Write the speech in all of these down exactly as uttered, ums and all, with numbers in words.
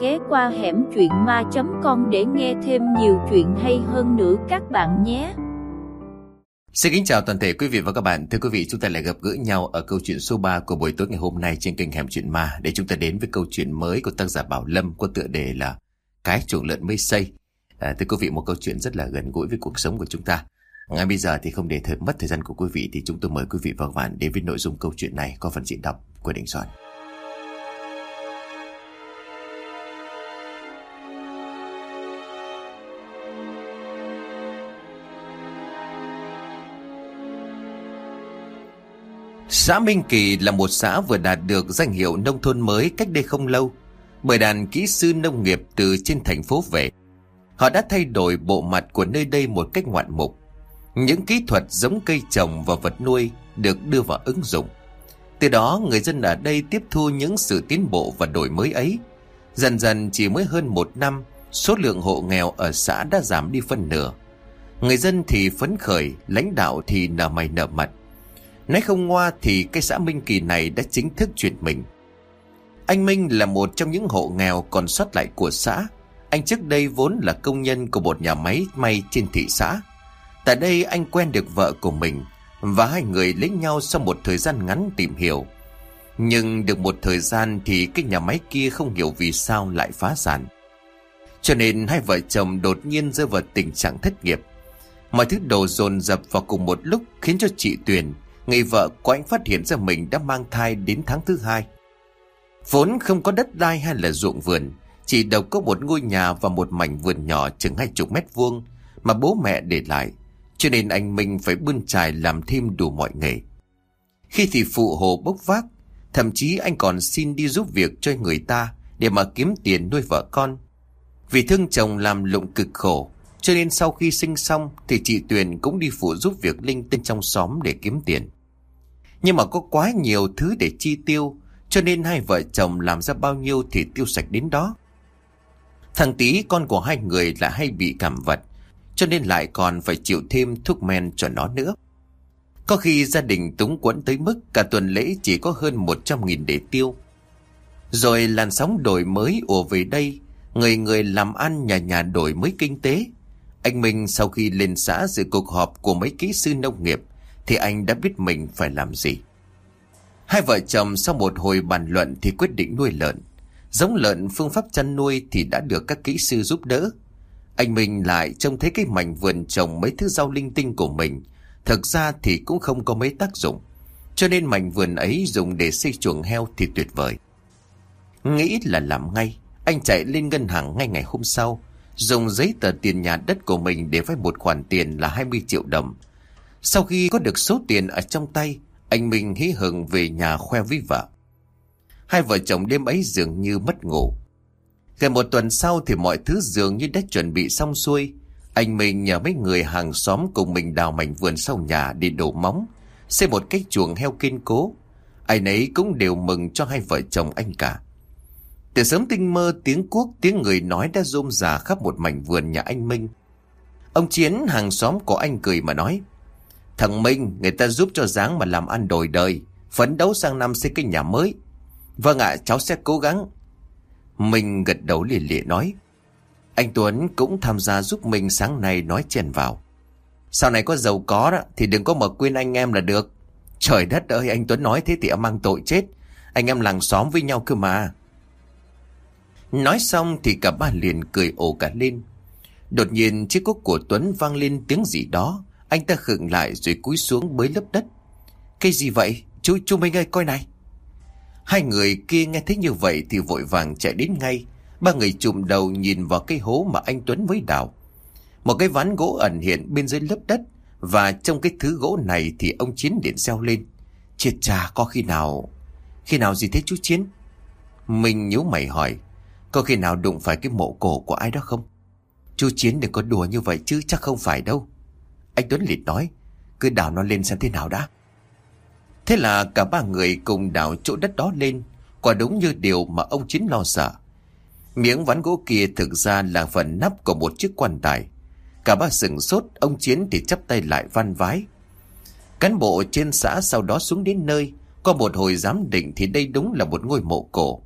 ghé qua hẻm truyện ma chấm com để nghe thêm nhiều chuyện hay hơn nữa các bạn nhé. Xin kính chào toàn thể quý vị và các bạn. Thưa quý vị, chúng ta lại gặp gỡ nhau ở câu chuyện số ba của buổi tối ngày hôm nay trên kênh Hẻm Chuyện Ma, để chúng ta đến với câu chuyện mới của tác giả Bảo Lâm có tựa đề là Cái chuồng lợn mới xây. À, thưa quý vị, một câu chuyện rất là gần gũi với cuộc sống của chúng ta. Ngay bây giờ thì không để thời mất thời gian của quý vị, thì chúng tôi mời quý vị và các bạn đến với nội dung câu chuyện này có phần diễn đọc của Đình Soạn. Xã Minh Kỳ là một xã vừa đạt được danh hiệu nông thôn mới cách đây không lâu bởi đoàn kỹ sư nông nghiệp từ trên thành phố về. Họ đã thay đổi bộ mặt của nơi đây một cách ngoạn mục. Những kỹ thuật giống cây trồng và vật nuôi được đưa vào ứng dụng. Từ đó người dân ở đây tiếp thu những sự tiến bộ và đổi mới ấy. Dần dần chỉ mới hơn một năm, số lượng hộ nghèo ở xã đã giảm đi phân nửa. Người dân thì phấn khởi, lãnh đạo thì nở mày nở mặt. Nói không ngoa thì cái xã Minh Kỳ này đã chính thức chuyển mình. Anh Minh là một trong những hộ nghèo còn sót lại của xã. Anh trước đây vốn là công nhân của một nhà máy may trên thị xã. Tại đây anh quen được vợ của mình và hai người lấy nhau sau một thời gian ngắn tìm hiểu. Nhưng được một thời gian thì cái nhà máy kia không hiểu vì sao lại phá sản. Cho nên hai vợ chồng đột nhiên rơi vào tình trạng thất nghiệp. Mọi thứ đổ dồn dập vào cùng một lúc khiến cho chị Tuyền, người vợ của anh, phát hiện ra mình đã mang thai đến tháng thứ hai. Vốn không có đất đai hay là ruộng vườn, chỉ độc có một ngôi nhà và một mảnh vườn nhỏ chừng hai chục mét vuông mà bố mẹ để lại, cho nên anh Minh phải bươn chải làm thêm đủ mọi nghề. Khi thì phụ hồ bốc vác, thậm chí anh còn xin đi giúp việc cho người ta để mà kiếm tiền nuôi vợ con. Vì thương chồng làm lụng cực khổ, cho nên sau khi sinh xong thì chị Tuyền cũng đi phụ giúp việc linh tinh trong xóm để kiếm tiền. Nhưng mà có quá nhiều thứ để chi tiêu, cho nên hai vợ chồng làm ra bao nhiêu thì tiêu sạch đến đó. Thằng Tý, con của hai người, lại hay bị cảm vật, cho nên lại còn phải chịu thêm thuốc men cho nó nữa. Có khi gia đình túng quẫn tới mức cả tuần lễ chỉ có hơn một trăm nghìn để tiêu. Rồi làn sóng đổi mới ùa về đây, người người làm ăn, nhà nhà đổi mới kinh tế. Anh Minh sau khi lên xã dự cuộc họp của mấy kỹ sư nông nghiệp thì anh đã biết mình phải làm gì. Hai vợ chồng sau một hồi bàn luận thì quyết định nuôi lợn. Giống lợn, phương pháp chăn nuôi thì đã được các kỹ sư giúp đỡ. Anh Minh lại trông thấy cái mảnh vườn trồng mấy thứ rau linh tinh của mình thực ra thì cũng không có mấy tác dụng, cho nên mảnh vườn ấy dùng để xây chuồng heo thì tuyệt vời. Nghĩ là làm ngay, anh chạy lên ngân hàng ngay ngày hôm sau, dùng giấy tờ tiền nhà đất của mình để vay một khoản tiền là hai mươi triệu đồng. Sau khi có được số tiền ở trong tay, anh Minh hí hửng về nhà khoe với vợ. Hai vợ chồng đêm ấy dường như mất ngủ. Gần một tuần sau thì mọi thứ dường như đã chuẩn bị xong xuôi. Anh Minh nhờ mấy người hàng xóm cùng mình đào mảnh vườn sau nhà để đổ móng, xây một cái chuồng heo kiên cố. Ai nấy cũng đều mừng cho hai vợ chồng anh cả. Từ sớm tinh mơ, tiếng cuốc, tiếng người nói đã rôm rả khắp một mảnh vườn nhà anh Minh. Ông Chiến, hàng xóm của anh, cười mà nói: "Thằng Minh, người ta giúp cho dáng mà làm ăn đổi đời, phấn đấu sang năm xây cái nhà mới." "Vâng ạ, cháu sẽ cố gắng." Minh gật đầu lìa lịa nói. Anh Tuấn cũng tham gia giúp Minh sáng nay, nói chèn vào: "Sau này có giàu có đó thì đừng có mà quên anh em là được." "Trời đất ơi, anh Tuấn nói thế thì em mang tội chết. Anh em làng xóm với nhau cơ mà." Nói xong thì cả ba liền cười ồ cả lên. Đột nhiên chiếc cuốc của Tuấn vang lên tiếng gì đó. Anh ta khựng lại rồi cúi xuống bới lấp đất. "Cái gì vậy? Chú, chú Minh ơi, coi này." Hai người kia nghe thấy như vậy thì vội vàng chạy đến ngay. Ba người chùm đầu nhìn vào cái hố mà anh Tuấn mới đào. Một cái ván gỗ ẩn hiện bên dưới lớp đất, và trong cái thứ gỗ này thì ông Chiến điện reo lên: "Chết cha, có khi nào..." "Khi nào gì thế chú Chiến?" Mình nhíu mày hỏi: "Có khi nào đụng phải cái mộ cổ của ai đó không?" "Chú Chiến đừng có đùa như vậy chứ, chắc không phải đâu." Anh Tuấn liền nói: "Cứ đào nó lên xem thế nào đã." Thế là cả ba người cùng đào chỗ đất đó lên. Quả đúng như điều mà ông Chiến lo sợ. Miếng ván gỗ kia thực ra là phần nắp của một chiếc quan tài. Cả ba sửng sốt, ông Chiến thì chắp tay lại van vái. Cán bộ trên xã sau đó xuống đến nơi, qua một hồi giám định thì đây đúng là một ngôi mộ cổ.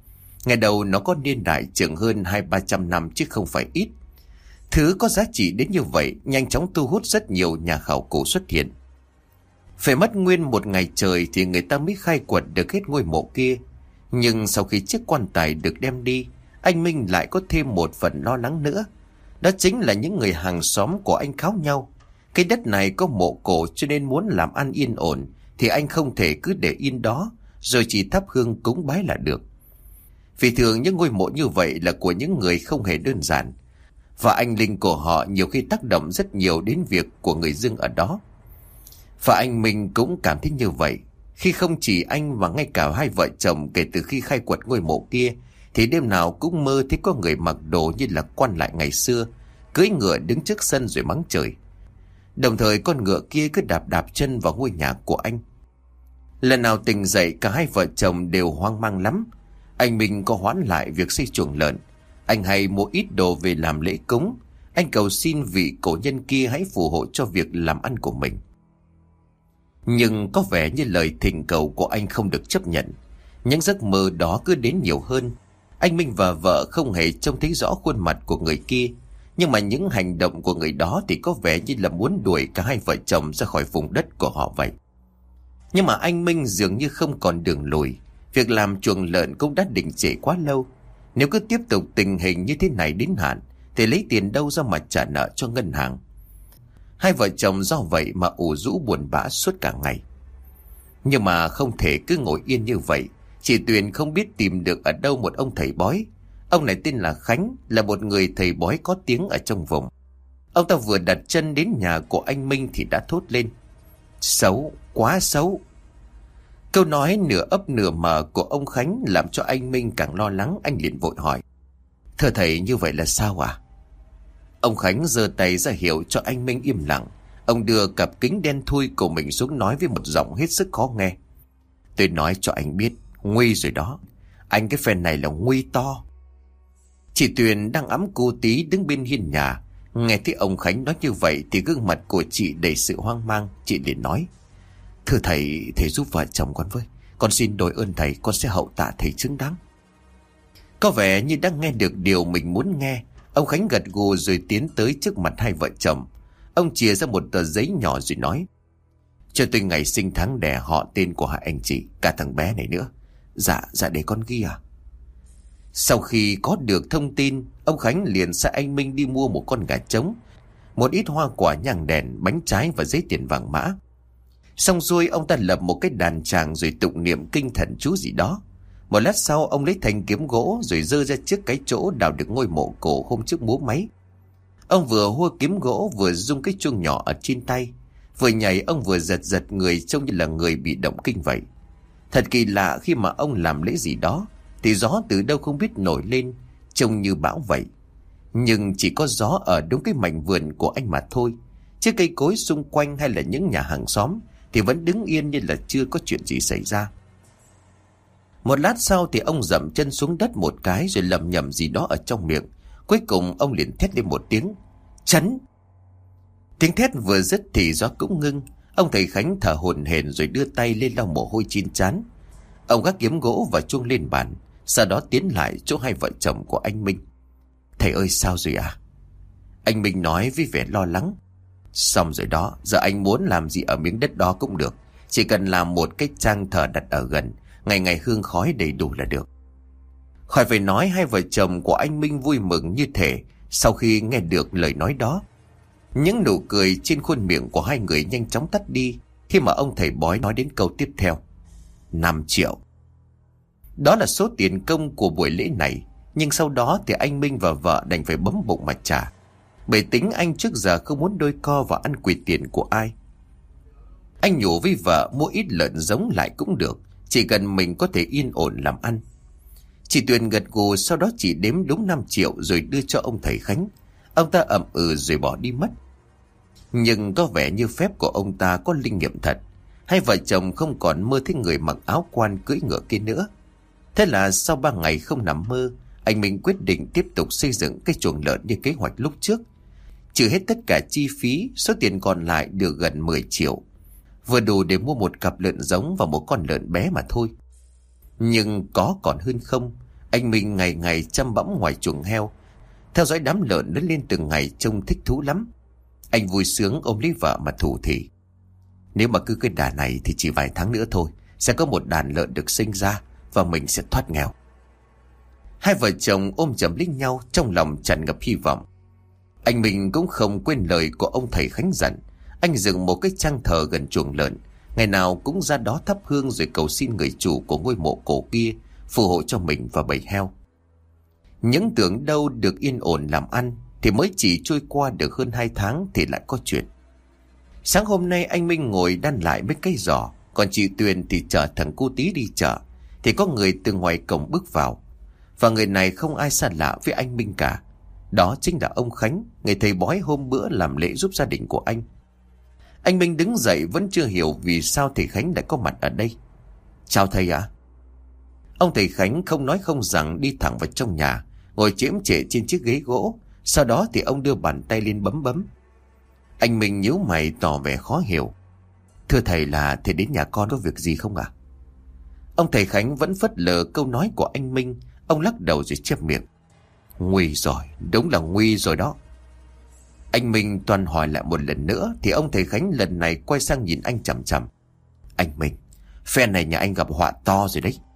Ngày đầu nó có niên đại chừng hơn hai ba trăm năm chứ không phải ít. Thứ có giá trị đến như vậy nhanh chóng thu hút rất nhiều nhà khảo cổ xuất hiện. Phải mất nguyên một ngày trời thì người ta mới khai quật được hết ngôi mộ kia. Nhưng sau khi chiếc quan tài được đem đi, anh Minh lại có thêm một phần lo lắng nữa. Đó chính là những người hàng xóm của anh kháo nhau. Cái đất này có mộ cổ cho nên muốn làm ăn yên ổn thì anh không thể cứ để yên đó rồi chỉ thắp hương cúng bái là được. Vì thường những ngôi mộ như vậy là của những người không hề đơn giản, và anh linh của họ nhiều khi tác động rất nhiều đến việc của người dân ở đó. Và anh Minh cũng cảm thấy như vậy, khi không chỉ anh mà ngay cả hai vợ chồng kể từ khi khai quật ngôi mộ kia thì đêm nào cũng mơ thấy có người mặc đồ như là quan lại ngày xưa, cưỡi ngựa đứng trước sân rồi mắng trời. Đồng thời con ngựa kia cứ đạp đạp chân vào ngôi nhà của anh. Lần nào tỉnh dậy cả hai vợ chồng đều hoang mang lắm. Anh Minh có hoãn lại việc xây chuồng lợn. Anh hay mua ít đồ về làm lễ cúng. Anh cầu xin vị cổ nhân kia hãy phù hộ cho việc làm ăn của mình. Nhưng có vẻ như lời thỉnh cầu của anh không được chấp nhận. Những giấc mơ đó cứ đến nhiều hơn. Anh Minh và vợ không hề trông thấy rõ khuôn mặt của người kia, nhưng mà những hành động của người đó thì có vẻ như là muốn đuổi cả hai vợ chồng ra khỏi vùng đất của họ vậy. Nhưng mà anh Minh dường như không còn đường lùi. Việc làm chuồng lợn cũng đã đình trệ quá lâu. Nếu cứ tiếp tục tình hình như thế này đến hạn thì lấy tiền đâu ra mà trả nợ cho ngân hàng. Hai vợ chồng do vậy mà ủ rũ buồn bã suốt cả ngày. Nhưng mà không thể cứ ngồi yên như vậy. Chị Tuyền không biết tìm được ở đâu một ông thầy bói. Ông này tên là Khánh, là một người thầy bói có tiếng ở trong vùng. Ông ta vừa đặt chân đến nhà của anh Minh thì đã thốt lên: xấu, quá xấu. Câu nói nửa ấp nửa mờ của ông Khánh làm cho anh Minh càng lo lắng. Anh liền vội hỏi: thưa thầy, như vậy là sao à? Ông Khánh giơ tay ra hiệu cho anh Minh im lặng. Ông đưa cặp kính đen thui của mình xuống nói với một giọng hết sức khó nghe: tôi nói cho anh biết, nguy rồi đó. Anh cái phen này là nguy to. Chị Tuyền đang ẵm cô tí đứng bên hiên nhà. Nghe thấy ông Khánh nói như vậy thì gương mặt của chị đầy sự hoang mang. Chị liền nói: thưa thầy, thầy giúp vợ chồng con với. Con xin đổi ơn thầy, con sẽ hậu tạ thầy xứng đáng. Có vẻ như đang nghe được điều mình muốn nghe. Ông Khánh gật gù rồi tiến tới trước mặt hai vợ chồng. Ông chìa ra một tờ giấy nhỏ rồi nói: cho tôi ngày sinh tháng đẻ, họ tên của hai anh chị, cả thằng bé này nữa. Dạ, dạ để con ghi à. Sau khi có được thông tin, ông Khánh liền sai anh Minh đi mua một con gà trống, một ít hoa quả nhang đèn, bánh trái và giấy tiền vàng mã. Xong xuôi ông ta lập một cái đàn tràng rồi tụng niệm kinh thần chú gì đó. Một lát sau ông lấy thanh kiếm gỗ rồi giơ ra trước cái chỗ đào được ngôi mộ cổ hôm trước múa máy. Ông vừa hua kiếm gỗ vừa rung cái chuông nhỏ ở trên tay. Vừa nhảy ông vừa giật giật người, trông như là người bị động kinh vậy. Thật kỳ lạ, khi mà ông làm lễ gì đó thì gió từ đâu không biết nổi lên, trông như bão vậy. Nhưng chỉ có gió ở đúng cái mảnh vườn của anh mà thôi. Chứ cây cối xung quanh hay là những nhà hàng xóm thì vẫn đứng yên như là chưa có chuyện gì xảy ra. Một lát sau thì ông dậm chân xuống đất một cái rồi lầm nhầm gì đó ở trong miệng. Cuối cùng ông liền thét lên một tiếng: chấn! Tiếng thét vừa dứt thì gió cũng ngưng. Ông thầy Khánh thở hổn hển rồi đưa tay lên lau mồ hôi trên trán. Ông gác kiếm gỗ và chuông lên bàn, sau đó tiến lại chỗ hai vợ chồng của anh Minh. Thầy ơi, sao rồi à? Anh Minh nói với vẻ lo lắng: xong rồi đó, giờ anh muốn làm gì ở miếng đất đó cũng được. Chỉ cần làm một cái trang thờ đặt ở gần, ngày ngày hương khói đầy đủ là được. Khỏi phải nói, hai vợ chồng của anh Minh vui mừng như thể sau khi nghe được lời nói đó. Những nụ cười trên khuôn miệng của hai người nhanh chóng tắt đi khi mà ông thầy bói nói đến câu tiếp theo: năm triệu. Đó là số tiền công của buổi lễ này. Nhưng sau đó thì anh Minh và vợ đành phải bấm bụng mà trả, bởi tính anh trước giờ không muốn đôi co và ăn quỵt tiền của ai. Anh nhủ với vợ mua ít lợn giống lại cũng được, chỉ cần mình có thể yên ổn làm ăn. Chị Tuyền gật gù, sau đó chỉ đếm đúng năm triệu rồi đưa cho ông thầy Khánh. Ông ta ậm ừ rồi bỏ đi mất. Nhưng có vẻ như phép của ông ta có linh nghiệm thật. Hai vợ chồng không còn mơ thấy người mặc áo quan cưỡi ngựa kia nữa. Thế là sau ba ngày không nằm mơ, anh Minh quyết định tiếp tục xây dựng cái chuồng lợn như kế hoạch lúc trước. Trừ hết tất cả chi phí, số tiền còn lại được gần mười triệu. Vừa đủ để mua một cặp lợn giống và một con lợn bé mà thôi. Nhưng có còn hơn không, Anh Minh ngày ngày chăm bẵm ngoài chuồng heo, theo dõi đám lợn lớn lên từng ngày, trông thích thú lắm. Anh vui sướng ôm lấy vợ mà thủ thỉ: nếu mà cứ cái đà này thì chỉ vài tháng nữa thôi, sẽ có một đàn lợn được sinh ra và mình sẽ thoát nghèo. Hai vợ chồng ôm chầm lấy nhau, trong lòng tràn ngập hy vọng. Anh Minh cũng không quên lời của ông thầy Khánh dặn. Anh dựng một cái trang thờ gần chuồng lợn, ngày nào cũng ra đó thắp hương rồi cầu xin người chủ của ngôi mộ cổ kia phù hộ cho mình và bầy heo. Những tưởng đâu được yên ổn làm ăn thì mới chỉ trôi qua được hơn hai tháng thì lại có chuyện. Sáng hôm nay anh Minh ngồi đan lại mấy cái giỏ, còn chị Tuyền thì chở thằng cu Tí đi chợ, thì có người từ ngoài cổng bước vào. Và người này không ai xa lạ với anh Minh cả. Đó chính là ông Khánh, người thầy bói hôm bữa làm lễ giúp gia đình của anh. Anh Minh đứng dậy vẫn chưa hiểu vì sao thầy Khánh lại có mặt ở đây. Chào thầy ạ. Ông thầy Khánh không nói không rằng đi thẳng vào trong nhà, ngồi chễm chệ trên chiếc ghế gỗ. Sau đó thì ông đưa bàn tay lên bấm bấm. Anh Minh nhíu mày tỏ vẻ khó hiểu. Thưa thầy, là thầy đến nhà con có việc gì không ạ? Ông thầy Khánh vẫn phớt lờ câu nói của anh Minh. Ông lắc đầu rồi chép miệng: nguy rồi, đúng là nguy rồi đó. Anh Minh toàn hỏi lại một lần nữa thì ông thầy Khánh lần này quay sang nhìn anh chằm chằm. Anh Minh, phe này nhà anh gặp họa to rồi đấy.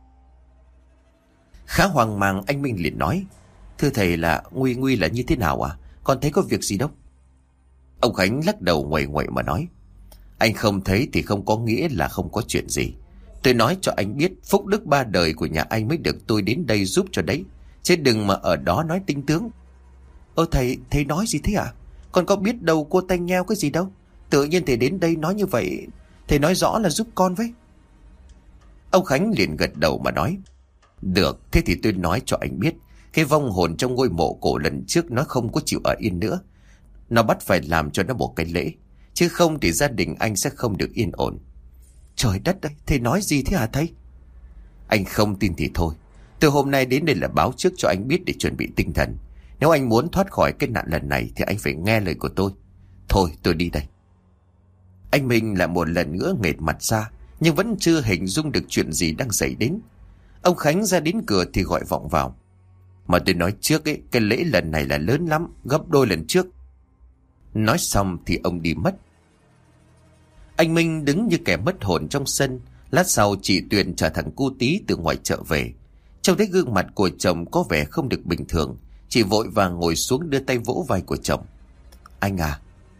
Khá hoang mang, anh Minh liền nói: thưa thầy, là nguy nguy là như thế nào à? Con thấy có việc gì đâu. Ông Khánh lắc đầu nguậy nguậy mà nói: anh không thấy thì không có nghĩa là không có chuyện gì. Tôi nói cho anh biết, phúc đức ba đời của nhà anh mới được tôi đến đây giúp cho đấy, chứ đừng mà ở đó nói tinh tướng. Ơ thầy, thầy nói gì thế à? Con có biết đâu cô tanh nheo cái gì đâu. Tự nhiên thầy đến đây nói như vậy, thầy nói rõ là giúp con với. Ông Khánh liền gật đầu mà nói: được, thế thì tôi nói cho anh biết, cái vong hồn trong ngôi mộ cổ lần trước nó không có chịu ở yên nữa. Nó bắt phải làm cho nó một cái lễ, chứ không thì gia đình anh sẽ không được yên ổn. Trời đất ơi, thầy nói gì thế hả thầy? Anh không tin thì thôi, từ hôm nay đến đây là báo trước cho anh biết để chuẩn bị tinh thần. Nếu anh muốn thoát khỏi cái nạn lần này thì anh phải nghe lời của tôi. Thôi tôi đi đây. Anh Minh lại một lần nữa nghệt mặt ra, nhưng vẫn chưa hình dung được chuyện gì đang xảy đến. Ông Khánh ra đến cửa thì gọi vọng vào: mà tôi nói trước ấy, cái lễ lần này là lớn lắm, gấp đôi lần trước. Nói xong thì ông đi mất. Anh Minh đứng như kẻ mất hồn trong sân. Lát sau chị Tuyền chở thằng cu Tí từ ngoài chợ về. Trông thấy gương mặt của chồng có vẻ không được bình thường, chị vội vàng ngồi xuống đưa tay vỗ vai của chồng. Anh à.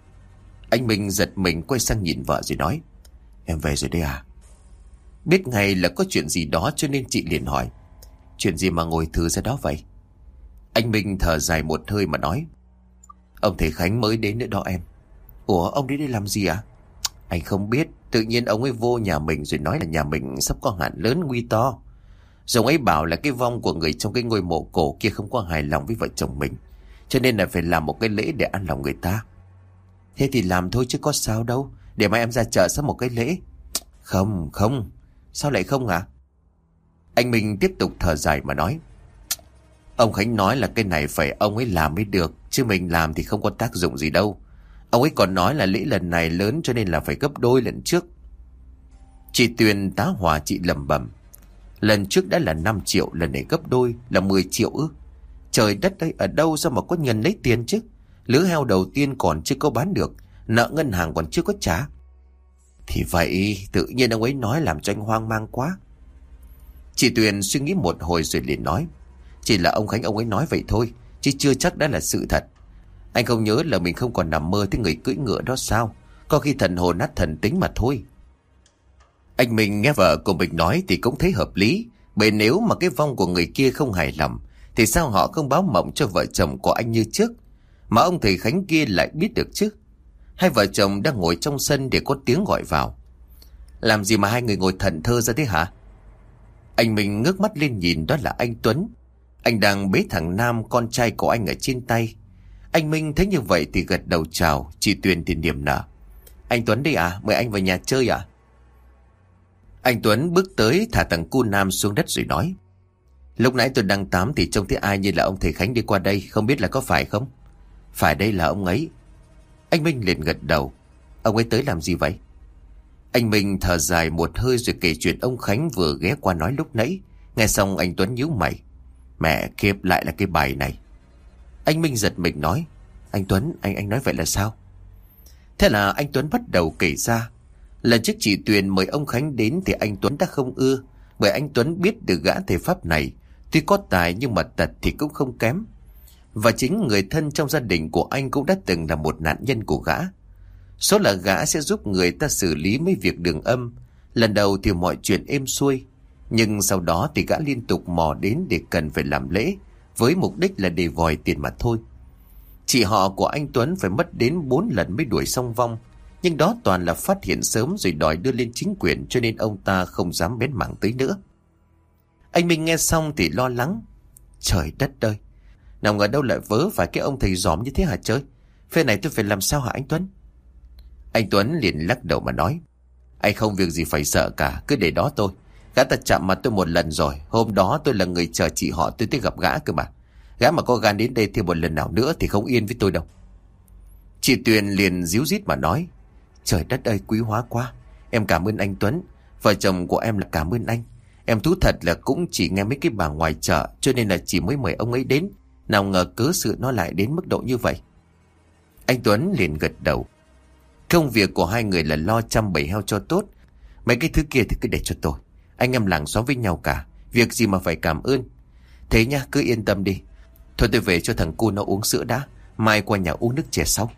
Anh Minh giật mình quay sang nhìn vợ rồi nói: em về rồi đấy à? Biết ngay là có chuyện gì đó cho nên chị liền hỏi: chuyện gì mà ngồi thử ra đó vậy? Anh Minh thở dài một hơi mà nói: ông thầy Khánh mới đến nữa đó em. Ủa, ông đến đây làm gì à? Anh không biết, tự nhiên ông ấy vô nhà mình rồi nói là nhà mình sắp có hạn lớn nguy to. Rồi ông ấy bảo là cái vong của người trong cái ngôi mộ cổ kia không có hài lòng với vợ chồng mình, cho nên là phải làm một cái lễ để ăn lòng người ta. Thế thì làm thôi chứ có sao đâu, để mai em ra chợ sắp một cái lễ. Không, không. Sao lại không à? Anh Minh tiếp tục thở dài mà nói: ông Khánh nói là cái này phải ông ấy làm mới được, chứ mình làm thì không có tác dụng gì đâu. Ông ấy còn nói là lễ lần này lớn cho nên là phải gấp đôi lần trước. Chị Tuyền tá hỏa, chị lẩm bẩm: lần trước đã là năm triệu, lần này gấp đôi là mười triệu ư? Trời đất ơi, ở đâu ra mà có nhân lấy tiền chứ? Lứa heo đầu tiên còn chưa có bán được, nợ ngân hàng còn chưa có trả. Thì vậy, tự nhiên ông ấy nói làm cho anh hoang mang quá. Chị Tuyền suy nghĩ một hồi rồi liền nói: chỉ là ông Khánh ông ấy nói vậy thôi, chứ chưa chắc đã là sự thật. Anh không nhớ là mình không còn nằm mơ thấy người cưỡi ngựa đó sao? Có khi thần hồn nát thần tính mà thôi. Anh Minh nghe vợ của mình nói thì cũng thấy hợp lý. Bởi nếu mà cái vong của người kia không hài lòng thì sao họ không báo mộng cho vợ chồng của anh như trước, mà ông thầy Khánh kia lại biết được chứ? Hai vợ chồng đang ngồi trong sân để có tiếng gọi vào. Làm gì mà hai người ngồi thẫn thơ ra thế hả? Anh Minh ngước mắt lên nhìn, đó là anh Tuấn. Anh đang bế thằng Nam, con trai của anh, ở trên tay. Anh Minh thấy như vậy thì gật đầu chào. Chị Tuyền thì niềm nở: anh Tuấn đây à, mời anh vào nhà chơi à? Anh Tuấn bước tới thả thằng cu Nam xuống đất rồi nói: lúc nãy tôi đang tắm thì trông thấy ai như là ông thầy Khánh đi qua đây, không biết là có phải không? Phải, đây là ông ấy. Anh Minh liền gật đầu: ông ấy tới làm gì vậy? Anh Minh thở dài một hơi rồi kể chuyện ông Khánh vừa ghé qua nói lúc nãy. Nghe xong anh Tuấn nhíu mày: Mẹ kiếp, lại là cái bài này. Anh Minh giật mình nói: Anh Tuấn, anh anh nói vậy là sao? Thế là anh Tuấn bắt đầu kể ra. Lần trước chị Tuyền mời ông Khánh đến thì anh Tuấn đã không ưa, bởi anh Tuấn biết được gã thầy pháp này tuy có tài nhưng mà tật thì cũng không kém. Và chính người thân trong gia đình của anh cũng đã từng là một nạn nhân của gã. Số là gã sẽ giúp người ta xử lý mấy việc đường âm. Lần đầu thì mọi chuyện êm xuôi, nhưng sau đó thì gã liên tục mò đến để cần phải làm lễ, với mục đích là để vòi tiền mà thôi. Chị họ của anh Tuấn phải mất đến bốn lần mới đuổi xong vong, nhưng đó toàn là phát hiện sớm rồi đòi đưa lên chính quyền, cho nên ông ta không dám bén mảng tới nữa. Anh Minh nghe xong thì lo lắng: Trời đất ơi, nào ngờ đâu lại vớ phải cái ông thầy giòm như thế hả chơi? Phê này tôi phải làm sao hả anh Tuấn? Anh Tuấn liền lắc đầu mà nói: Anh không việc gì phải sợ cả, cứ để đó tôi. Gã ta chạm mặt tôi một lần rồi, hôm đó tôi là người chờ chị họ tôi tới gặp gã cơ mà. Gã mà có gan đến đây thêm một lần nào nữa thì không yên với tôi đâu. Chị Tuyền liền díu dít mà nói: Trời đất ơi, quý hóa quá. Em cảm ơn anh Tuấn. Vợ chồng của em là cảm ơn anh. Em thú thật là cũng chỉ nghe mấy cái bà ngoài chợ, cho nên là chỉ mới mời ông ấy đến. Nào ngờ cớ sự nó lại đến mức độ như vậy. Anh Tuấn liền gật đầu. Công việc của hai người là lo chăm bầy heo cho tốt. Mấy cái thứ kia thì cứ để cho tôi. Anh em làng xóm với nhau cả, việc gì mà phải cảm ơn. Thế nha, cứ yên tâm đi. Thôi tôi về cho thằng cu nó uống sữa đã, mai qua nhà uống nước chè sau.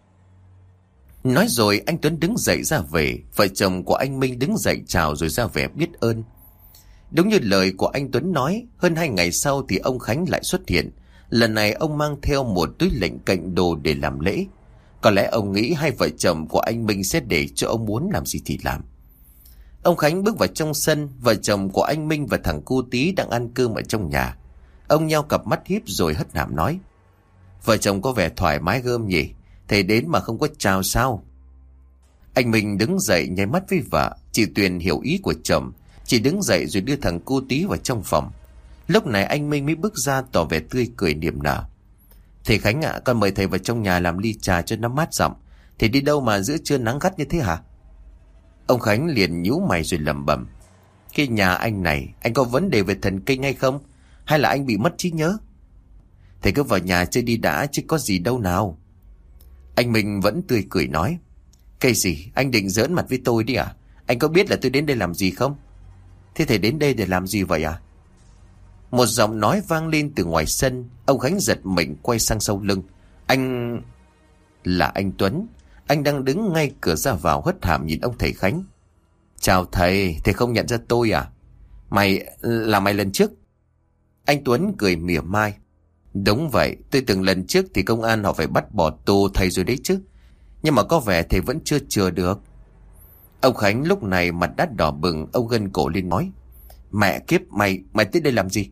Nói rồi anh Tuấn đứng dậy ra về. Vợ chồng của anh Minh đứng dậy chào rồi ra vẻ biết ơn. Đúng như lời của anh Tuấn nói, hơn hai ngày sau thì ông Khánh lại xuất hiện. Lần này ông mang theo một túi lệnh cạnh đồ để làm lễ. Có lẽ ông nghĩ hai vợ chồng của anh Minh sẽ để cho ông muốn làm gì thì làm. Ông Khánh bước vào trong sân. Vợ chồng của anh Minh và thằng cu Tí đang ăn cơm ở trong nhà. Ông nheo cặp mắt híp rồi hất hàm nói: Vợ chồng có vẻ thoải mái gơm nhỉ? Thầy đến mà không có chào sao? Anh Minh đứng dậy nháy mắt với vợ. Chị Tuyền hiểu ý của chồng, chị đứng dậy rồi đưa thằng cu Tí vào trong phòng. Lúc này anh Minh mới bước ra tỏ vẻ tươi cười niềm nở: Thầy Khánh ạ, à, con mời thầy vào trong nhà làm ly trà cho nó mát giọng. Thầy đi đâu mà giữa trưa nắng gắt như thế hả? Ông Khánh liền nhíu mày rồi lẩm bẩm: Cái nhà anh này, anh có vấn đề về thần kinh hay không? Hay là anh bị mất trí nhớ? Thầy cứ vào nhà chơi đi đã chứ có gì đâu nào. Anh Minh vẫn tươi cười nói: Cái gì? Anh định giỡn mặt với tôi đi à? Anh có biết là tôi đến đây làm gì không? Thế thầy đến đây để làm gì vậy à? Một giọng nói vang lên từ ngoài sân. Ông Khánh giật mình quay sang sau lưng. Anh... Là anh Tuấn. Anh đang đứng ngay cửa ra vào hất hàm nhìn ông thầy Khánh. Chào thầy, thầy không nhận ra tôi à? Mày... là mày lần trước? Anh Tuấn cười mỉa mai. Đúng vậy, tôi từng lần trước thì công an họ phải bắt bỏ tù thầy rồi đấy chứ. Nhưng mà có vẻ thầy vẫn chưa chừa được. Ông Khánh lúc này mặt đắt đỏ bừng. Ông gân cổ lên nói: Mẹ kiếp, mày, mày tới đây làm gì?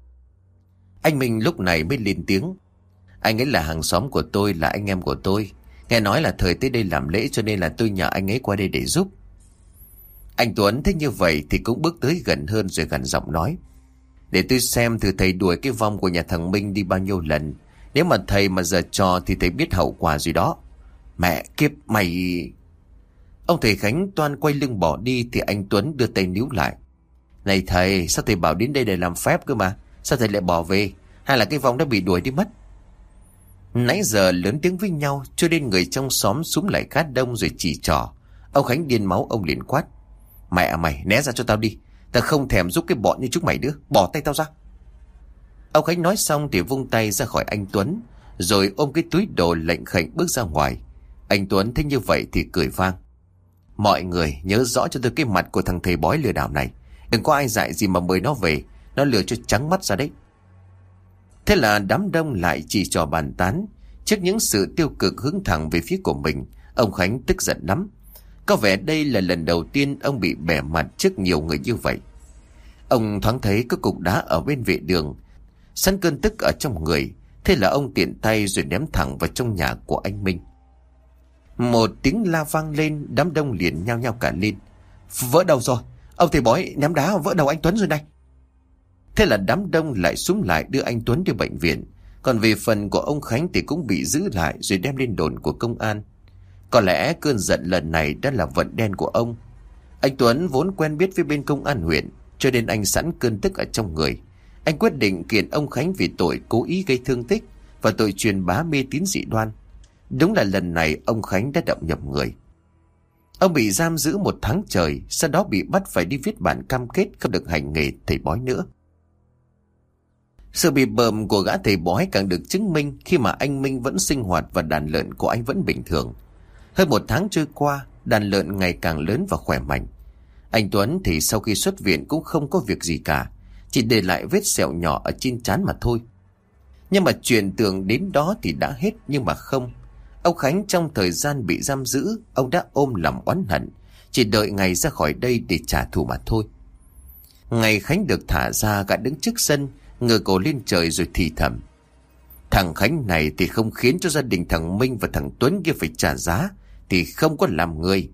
Anh Minh lúc này mới lên tiếng: Anh ấy là hàng xóm của tôi, là anh em của tôi. Nghe nói là thời tới đây làm lễ cho nên là tôi nhờ anh ấy qua đây để giúp. Anh Tuấn thấy như vậy thì cũng bước tới gần hơn rồi gần giọng nói: Để tôi xem thử thầy đuổi cái vong của nhà thằng Minh đi bao nhiêu lần. Nếu mà thầy mà giở trò thì thầy biết hậu quả gì đó. Mẹ kiếp mày... Ông thầy Khánh toan quay lưng bỏ đi thì anh Tuấn đưa tay níu lại. Này thầy, sao thầy bảo đến đây để làm phép cơ mà? Sao thầy lại bỏ về? Hay là cái vong đã bị đuổi đi mất? Nãy giờ lớn tiếng với nhau cho nên người trong xóm xúm lại khá đông rồi chỉ trỏ. Ông Khánh điên máu, ông liền quát: Mẹ mày, né ra cho tao đi. Tao không thèm giúp cái bọn như chúng mày nữa. Bỏ tay tao ra. Ông Khánh nói xong thì vung tay ra khỏi anh Tuấn, rồi ôm cái túi đồ lệnh khệnh bước ra ngoài. Anh Tuấn thấy như vậy thì cười vang: Mọi người nhớ rõ cho tôi cái mặt của thằng thầy bói lừa đảo này. Đừng có ai dại gì mà mời nó về. Nó lừa cho trắng mắt ra đấy. Thế là đám đông lại chỉ trò bàn tán. Trước những sự tiêu cực hướng thẳng về phía của mình, ông Khánh tức giận lắm. Có vẻ đây là lần đầu tiên ông bị bẻ mặt trước nhiều người như vậy. Ông thoáng thấy có cục đá ở bên vệ đường, sẵn cơn tức ở trong người. Thế là ông tiện tay rồi ném thẳng vào trong nhà của anh Minh. Một tiếng la vang lên, đám đông liền nhao nhao cả lên. Vỡ đầu rồi, ông thầy bói ném đá vỡ đầu anh Tuấn rồi này. Thế là đám đông lại xúm lại đưa anh Tuấn đi bệnh viện. Còn về phần của ông Khánh thì cũng bị giữ lại rồi đem lên đồn của công an. Có lẽ cơn giận lần này đã là vận đen của ông. Anh Tuấn vốn quen biết với bên công an huyện, cho nên anh sẵn cơn tức ở trong người. Anh quyết định kiện ông Khánh vì tội cố ý gây thương tích và tội truyền bá mê tín dị đoan. Đúng là lần này ông Khánh đã động nhầm người. Ông bị giam giữ một tháng trời, sau đó bị bắt phải đi viết bản cam kết không được hành nghề thầy bói nữa. Sự bị bợm của gã thầy bói càng được chứng minh khi mà anh Minh vẫn sinh hoạt và đàn lợn của anh vẫn bình thường. Hơn một tháng trôi qua, đàn lợn ngày càng lớn và khỏe mạnh. Anh Tuấn thì sau khi xuất viện cũng không có việc gì cả, chỉ để lại vết sẹo nhỏ ở trên trán mà thôi. Nhưng mà chuyện tưởng đến đó thì đã hết, nhưng mà không. Ông Khánh trong thời gian bị giam giữ, ông đã ôm lòng oán hận, chỉ đợi ngày ra khỏi đây để trả thù mà thôi. Ngày Khánh được thả ra, gã đứng trước sân, ngửa cổ lên trời rồi thì thầm: thằng Khánh này thì không khiến cho gia đình thằng Minh và thằng Tuấn kia phải trả giá thì không có làm người.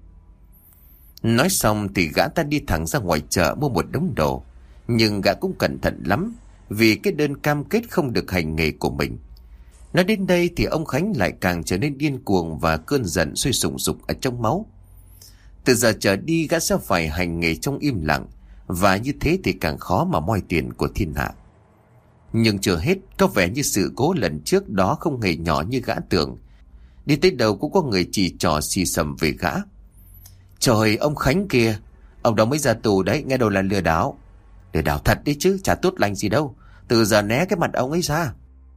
Nói xong thì gã ta đi thẳng ra ngoài chợ mua một đống đồ. Nhưng gã cũng cẩn thận lắm, vì cái đơn cam kết không được hành nghề của mình. Nói đến đây thì ông Khánh lại càng trở nên điên cuồng và cơn giận sôi sùng sục ở trong máu. Từ giờ trở đi gã sẽ phải hành nghề trong im lặng, và như thế thì càng khó mà moi tiền của thiên hạ. Nhưng chưa hết, có vẻ như sự cố lần trước đó không hề nhỏ như gã tưởng. Đi tới đâu cũng có người chỉ trỏ xì xầm về gã. Trời, ông Khánh kìa, ông đó mới ra tù đấy, nghe đâu là lừa đảo. Lừa đảo thật đấy chứ, chả tốt lành gì đâu. Từ giờ né cái mặt ông ấy ra.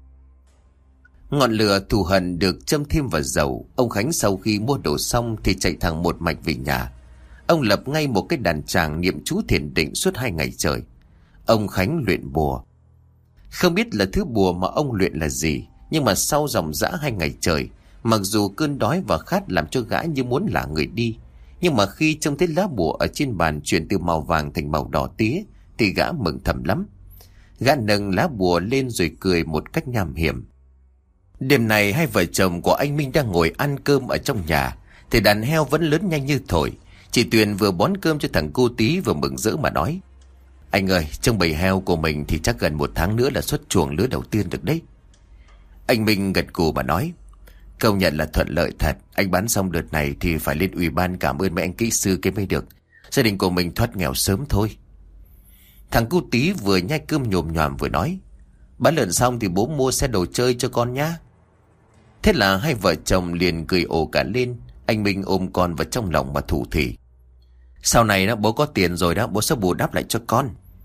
Ngọn lửa thù hận được châm thêm vào dầu. Ông Khánh sau khi mua đồ xong thì chạy thẳng một mạch về nhà. Ông lập ngay một cái đàn tràng niệm chú thiền định suốt hai ngày trời. Ông Khánh luyện bùa. Không biết là thứ bùa mà ông luyện là gì, nhưng mà sau dòng dã hai ngày trời, mặc dù cơn đói và khát làm cho gã như muốn lả người đi, nhưng mà khi trông thấy lá bùa ở trên bàn chuyển từ màu vàng thành màu đỏ tía thì gã mừng thầm lắm. Gã nâng lá bùa lên rồi cười một cách nham hiểm. Đêm này hai vợ chồng của anh Minh đang ngồi ăn cơm ở trong nhà thì đàn heo vẫn lớn nhanh như thổi. Chị Tuyền vừa bón cơm cho thằng cô Tí vừa mừng rỡ mà nói: anh ơi, trong bầy heo của mình thì chắc gần một tháng nữa là xuất chuồng lứa đầu tiên được đấy. Anh Minh gật gù mà nói: công nhận là thuận lợi thật. Anh bán xong đợt này thì phải lên ủy ban cảm ơn mấy anh kỹ sư kia mới được. Gia đình của mình thoát nghèo sớm thôi. Thằng cu Tí vừa nhai cơm nhồm nhòm vừa nói: bán lợn xong thì bố mua xe đồ chơi cho con nhá. Thế là hai vợ chồng liền cười ồ cả lên. Anh Minh ôm con vào trong lòng mà thủ thỉ: sau này đó bố có tiền rồi đó, bố sẽ bù đắp lại cho con.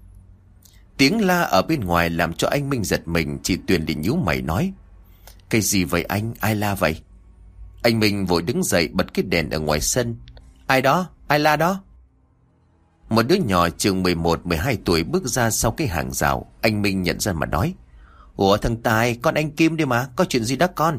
Tiếng la ở bên ngoài làm cho anh Minh giật mình. Chị Tuyền liền nhíu mày nói: cái gì vậy anh, ai la vậy? Anh Minh vội đứng dậy bật cái đèn ở ngoài sân. Ai đó, ai la đó? Một đứa nhỏ chừng mười một mười hai tuổi bước ra sau cái hàng rào. Anh Minh nhận ra mà nói: ủa thằng Tài, con anh Kim đi mà, có chuyện gì đó con?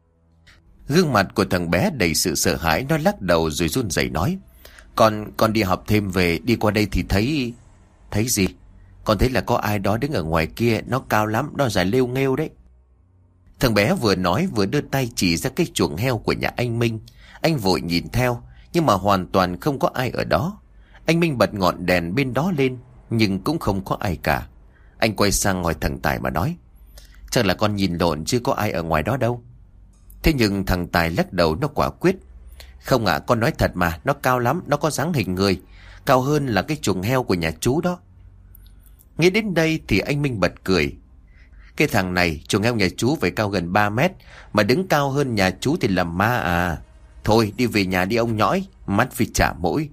Gương mặt của thằng bé đầy sự sợ hãi. Nó lắc đầu rồi run rẩy nói: Con, con đi học thêm về, đi qua đây thì thấy... Thấy gì? Con thấy là có ai đó đứng ở ngoài kia, nó cao lắm, nó dài lêu nghêu đấy. Thằng bé vừa nói vừa đưa tay chỉ ra cái chuồng heo của nhà anh Minh. Anh vội nhìn theo, nhưng mà hoàn toàn không có ai ở đó. Anh Minh bật ngọn đèn bên đó lên, nhưng cũng không có ai cả. Anh quay sang hỏi thằng Tài mà nói: chắc là con nhìn lộn chứ có ai ở ngoài đó đâu. Thế nhưng thằng Tài lắc đầu, nó quả quyết: không ạ, à, con nói thật mà, nó cao lắm, nó có dáng hình người, cao hơn là cái chuồng heo của nhà chú đó. Nghĩ đến đây thì anh Minh bật cười: cái thằng này, chuồng heo nhà chú phải cao gần ba mét, mà đứng cao hơn nhà chú thì làm ma à. Thôi đi về nhà đi ông nhõi, mắt vì chả mũi.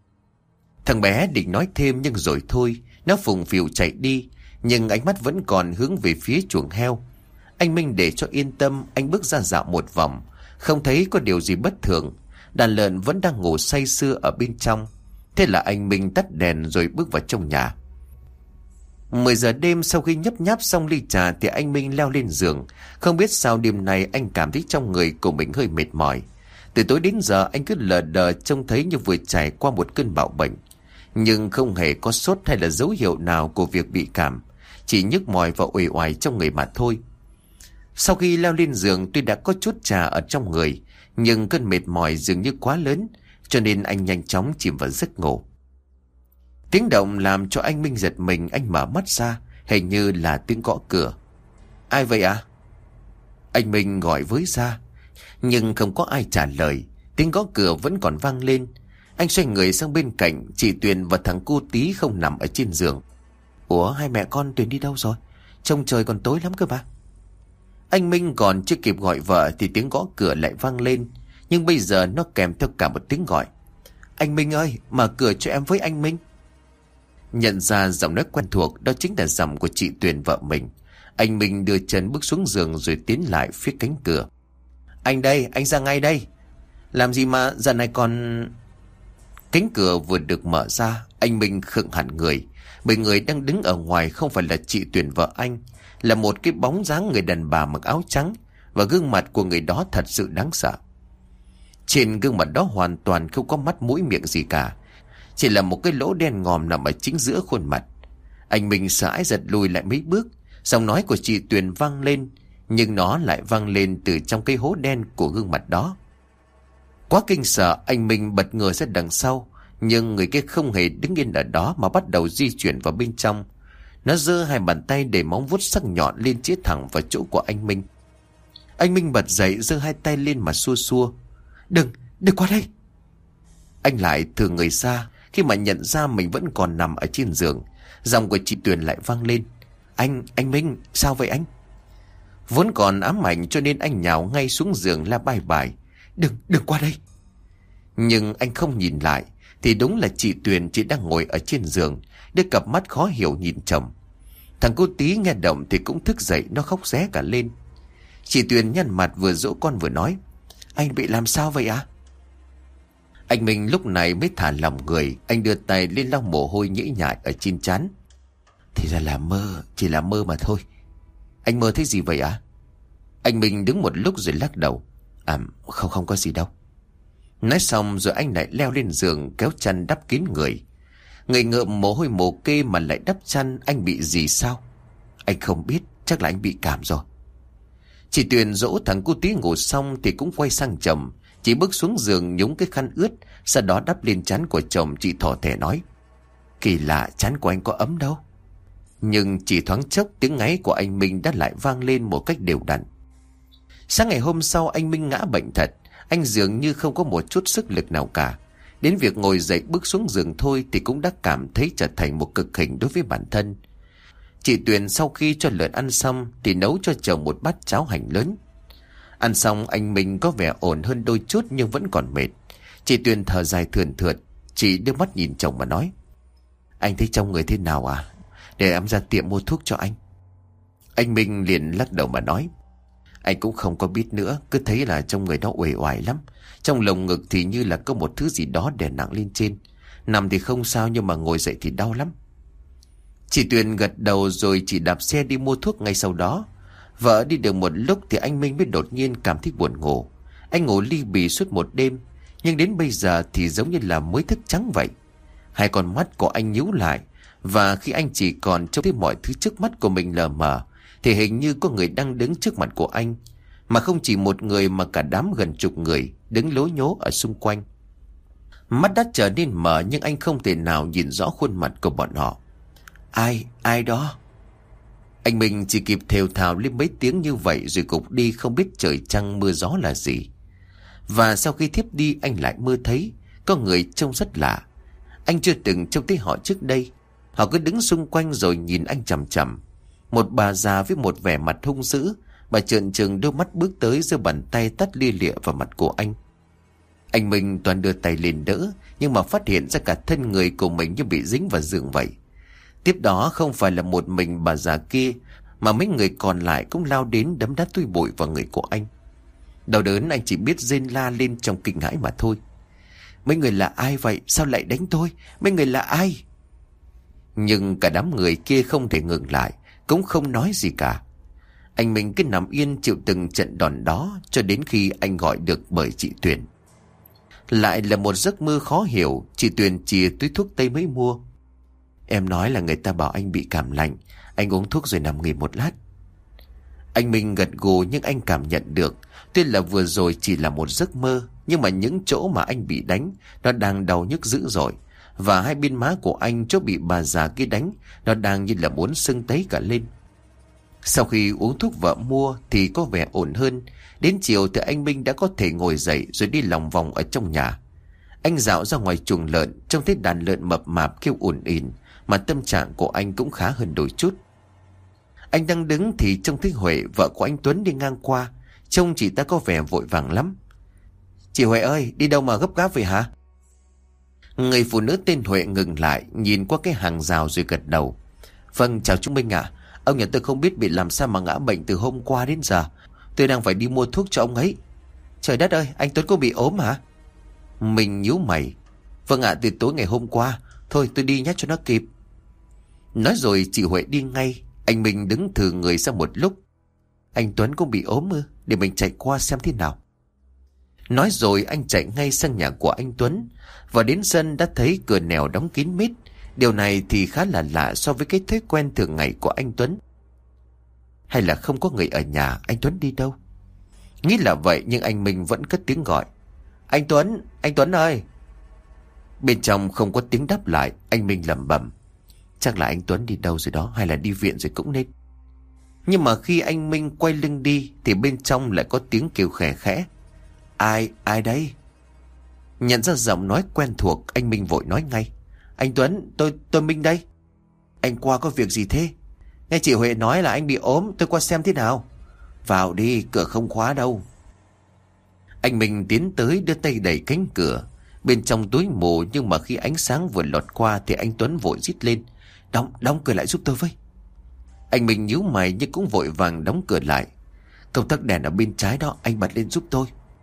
Thằng bé định nói thêm nhưng rồi thôi. Nó phùng phìu chạy đi, nhưng ánh mắt vẫn còn hướng về phía chuồng heo. Anh Minh để cho yên tâm, anh bước ra dạo một vòng, không thấy có điều gì bất thường. Đàn lợn vẫn đang ngủ say sưa ở bên trong. Thế là anh Minh tắt đèn rồi bước vào trong nhà. Mười giờ đêm, sau khi nhấp nháp xong ly trà thì anh Minh leo lên giường. Không biết sao đêm nay anh cảm thấy trong người của mình hơi mệt mỏi. Từ tối đến giờ anh cứ lờ đờ trông thấy như vừa trải qua một cơn bạo bệnh, nhưng không hề có sốt hay là dấu hiệu nào của việc bị cảm, chỉ nhức mỏi và uể oải trong người mà thôi. Sau khi leo lên giường, tuy đã có chút trà ở trong người, nhưng cơn mệt mỏi dường như quá lớn, cho nên anh nhanh chóng chìm vào giấc ngủ. Tiếng động làm cho anh Minh giật mình. Anh mở mắt ra, hình như là tiếng gõ cửa. Ai vậy ạ? À? Anh Minh gọi với ra, nhưng không có ai trả lời. Tiếng gõ cửa vẫn còn vang lên. Anh xoay người sang bên cạnh, chị Tuyền và thằng cu Tí không nằm ở trên giường. Ủa hai mẹ con Tuyền đi đâu rồi? Trông trời còn tối lắm cơ mà. Anh Minh còn chưa kịp gọi vợ thì tiếng gõ cửa lại vang lên. Nhưng bây giờ nó kèm theo cả một tiếng gọi. Anh Minh ơi, mở cửa cho em với anh Minh. Nhận ra giọng nói quen thuộc, đó chính là giọng của chị Tuyền vợ mình. Anh Minh đưa chân bước xuống giường rồi tiến lại phía cánh cửa. Anh đây, anh ra ngay đây. Làm gì mà giờ này còn... Cánh cửa vừa được mở ra, anh Minh khựng hẳn người. Bởi người đang đứng ở ngoài không phải là chị Tuyền vợ anh, là một cái bóng dáng người đàn bà mặc áo trắng. Và gương mặt của người đó thật sự đáng sợ. Trên gương mặt đó hoàn toàn không có mắt mũi miệng gì cả, chỉ là một cái lỗ đen ngòm nằm ở chính giữa khuôn mặt. Anh Minh sợ hãi giật lùi lại mấy bước. Giọng nói của chị Tuyền vang lên, nhưng nó lại vang lên từ trong cái hố đen của gương mặt đó. Quá kinh sợ, anh Minh bật ngửa ra đằng sau. Nhưng người kia không hề đứng yên ở đó mà bắt đầu di chuyển vào bên trong. Nó giơ hai bàn tay để móng vuốt sắc nhọn lên chĩa thẳng vào chỗ của anh Minh. Anh Minh bật dậy giơ hai tay lên mà xua xua. Đừng, đừng qua đây. Anh lại thử người ra khi mà nhận ra mình vẫn còn nằm ở trên giường. Giọng của chị Tuyền lại vang lên. Anh, anh Minh, sao vậy anh? Vốn còn ám ảnh cho nên anh nhào ngay xuống giường la bài bài. Đừng, đừng qua đây. Nhưng anh không nhìn lại thì đúng là chị Tuyền chỉ đang ngồi ở trên giường, đưa cặp mắt khó hiểu nhìn chồng. Thằng cô Tí nghe động thì cũng thức dậy, nó khóc ré cả lên. Chị Tuyền nhăn mặt vừa dỗ con vừa nói. Anh bị làm sao vậy à? Anh Minh lúc này mới thả lòng người. Anh đưa tay lên lau mồ hôi nhễ nhại ở trên trán. Thì ra là mơ, chỉ là mơ mà thôi. Anh mơ thấy gì vậy à? Anh Minh đứng một lúc rồi lắc đầu. À không không có gì đâu. Nói xong rồi anh lại leo lên giường kéo chăn đắp kín người. Người ngợm mồ hôi mồ kê mà lại đắp chăn. Anh bị gì sao? Anh không biết, chắc là anh bị cảm rồi. Chị Tuyền dỗ thằng cu Tí ngủ xong thì cũng quay sang chồng. Chị bước xuống giường nhúng cái khăn ướt, sau đó đắp lên trán của chồng. Chị thỏ thẻ nói. Kỳ lạ, trán của anh có ấm đâu. Nhưng chỉ thoáng chốc tiếng ngáy của anh Minh đã lại vang lên một cách đều đặn. Sáng ngày hôm sau anh Minh ngã bệnh thật. Anh dường như không có một chút sức lực nào cả. Đến việc ngồi dậy bước xuống giường thôi thì cũng đã cảm thấy trở thành một cực hình đối với bản thân. Chị Tuyền sau khi cho lợn ăn xong thì nấu cho chồng một bát cháo hành lớn. Ăn xong anh Minh có vẻ ổn hơn đôi chút nhưng vẫn còn mệt. Chị Tuyền thở dài thườn thượt. Chị đưa mắt nhìn chồng mà nói. Anh thấy trong người thế nào à? Để em ra tiệm mua thuốc cho anh. Anh Minh liền lắc đầu mà nói. Anh cũng không có biết nữa. Cứ thấy là trong người nó uể oải lắm. Trong lồng ngực thì như là có một thứ gì đó đè nặng lên trên. Nằm thì không sao nhưng mà ngồi dậy thì đau lắm. Chị Tuyền gật đầu rồi chị đạp xe đi mua thuốc ngay sau đó. Vợ đi được một lúc thì anh Minh mới đột nhiên cảm thấy buồn ngủ. Anh ngủ li bì suốt một đêm. Nhưng đến bây giờ thì giống như là mới thức trắng vậy. Hai con mắt của anh nhíu lại. Và khi anh chỉ còn trông thấy mọi thứ trước mắt của mình lờ mờ thì hình như có người đang đứng trước mặt của anh. Mà không chỉ một người mà cả đám gần chục người đứng lố nhố ở xung quanh. Mắt đã trở nên mờ nhưng anh không thể nào nhìn rõ khuôn mặt của bọn họ. Ai, ai đó? Anh Minh chỉ kịp thều thào lên mấy tiếng như vậy rồi gục đi không biết trời trăng mưa gió là gì. Và sau khi thiếp đi anh lại mơ thấy có người trông rất lạ. Anh chưa từng trông thấy họ trước đây. Họ cứ đứng xung quanh rồi nhìn anh chằm chằm. Một bà già với một vẻ mặt hung dữ. Bà trợn trừng đôi mắt bước tới giơ bàn tay tát lia lịa vào mặt của anh. Anh Minh toàn đưa tay lên đỡ nhưng mà phát hiện ra cả thân người của mình như bị dính vào giường vậy. Tiếp đó không phải là một mình bà già kia mà mấy người còn lại cũng lao đến đấm đá tui bụi vào người của anh. Đau đớn anh chỉ biết rên la lên trong kinh hãi mà thôi. Mấy người là ai vậy? Sao lại đánh tôi? Mấy người là ai? Nhưng cả đám người kia không thể ngừng lại, cũng không nói gì cả. Anh Minh cứ nằm yên chịu từng trận đòn đó cho đến khi anh gọi được bởi chị Tuyền. Lại là một giấc mơ khó hiểu. Chị Tuyền chìa túi thuốc tây mới mua. Em nói là người ta bảo anh bị cảm lạnh. Anh uống thuốc rồi nằm nghỉ một lát. Anh Minh gật gù nhưng anh cảm nhận được tuy là vừa rồi chỉ là một giấc mơ, nhưng mà những chỗ mà anh bị đánh nó đang đau nhức dữ dội. Và hai bên má của anh chỗ bị bà già kia đánh nó đang như là muốn sưng tấy cả lên. Sau khi uống thuốc vợ mua thì có vẻ ổn hơn. Đến chiều thì anh Minh đã có thể ngồi dậy rồi đi lòng vòng ở trong nhà. Anh dạo ra ngoài chuồng lợn, trông thấy đàn lợn mập mạp kêu ồn ìn mà tâm trạng của anh cũng khá hơn đôi chút. Anh đang đứng thì trông thấy Huệ, vợ của anh Tuấn đi ngang qua. Trông chị ta có vẻ vội vàng lắm. Chị Huệ ơi, đi đâu mà gấp gáp vậy hả? Người phụ nữ tên Huệ ngừng lại, nhìn qua cái hàng rào rồi gật đầu. Vâng, chào chú Minh ạ. Ông nhà tôi không biết bị làm sao mà ngã bệnh từ hôm qua đến giờ. Tôi đang phải đi mua thuốc cho ông ấy. Trời đất ơi, anh Tuấn có bị ốm hả? Mình nhíu mày. Vâng ạ, từ tối ngày hôm qua. Thôi tôi đi nhé cho nó kịp. Nói rồi chị Huệ đi ngay. Anh Minh đứng thừ người ra một lúc. Anh Tuấn cũng bị ốm ư? Để mình chạy qua xem thế nào. Nói rồi anh chạy ngay sang nhà của anh Tuấn. Và đến sân đã thấy cửa nẻo đóng kín mít. Điều này thì khá là lạ so với cái thói quen thường ngày của anh Tuấn. Hay là không có người ở nhà, anh Tuấn đi đâu? Nghĩ là vậy nhưng anh Minh vẫn cất tiếng gọi. Anh Tuấn, anh Tuấn ơi! Bên trong không có tiếng đáp lại. Anh Minh lẩm bẩm. Chắc là anh Tuấn đi đâu rồi đó, hay là đi viện rồi cũng nên. Nhưng mà khi anh Minh quay lưng đi thì bên trong lại có tiếng kêu khẽ khẽ. Ai, ai đấy? Nhận ra giọng nói quen thuộc, anh Minh vội nói ngay. Anh Tuấn, tôi, tôi Minh đây. Anh qua có việc gì thế? Nghe chị Huệ nói là anh bị ốm, tôi qua xem thế nào. Vào đi, cửa không khóa đâu. Anh Minh tiến tới đưa tay đẩy cánh cửa. Bên trong tối mù nhưng mà khi ánh sáng vừa lọt qua thì anh Tuấn vội rít lên. Đóng, đóng cửa lại giúp tôi với. Anh Minh nhíu mày nhưng cũng vội vàng đóng cửa lại. Công tắc đèn ở bên trái đó, anh bật lên giúp tôi.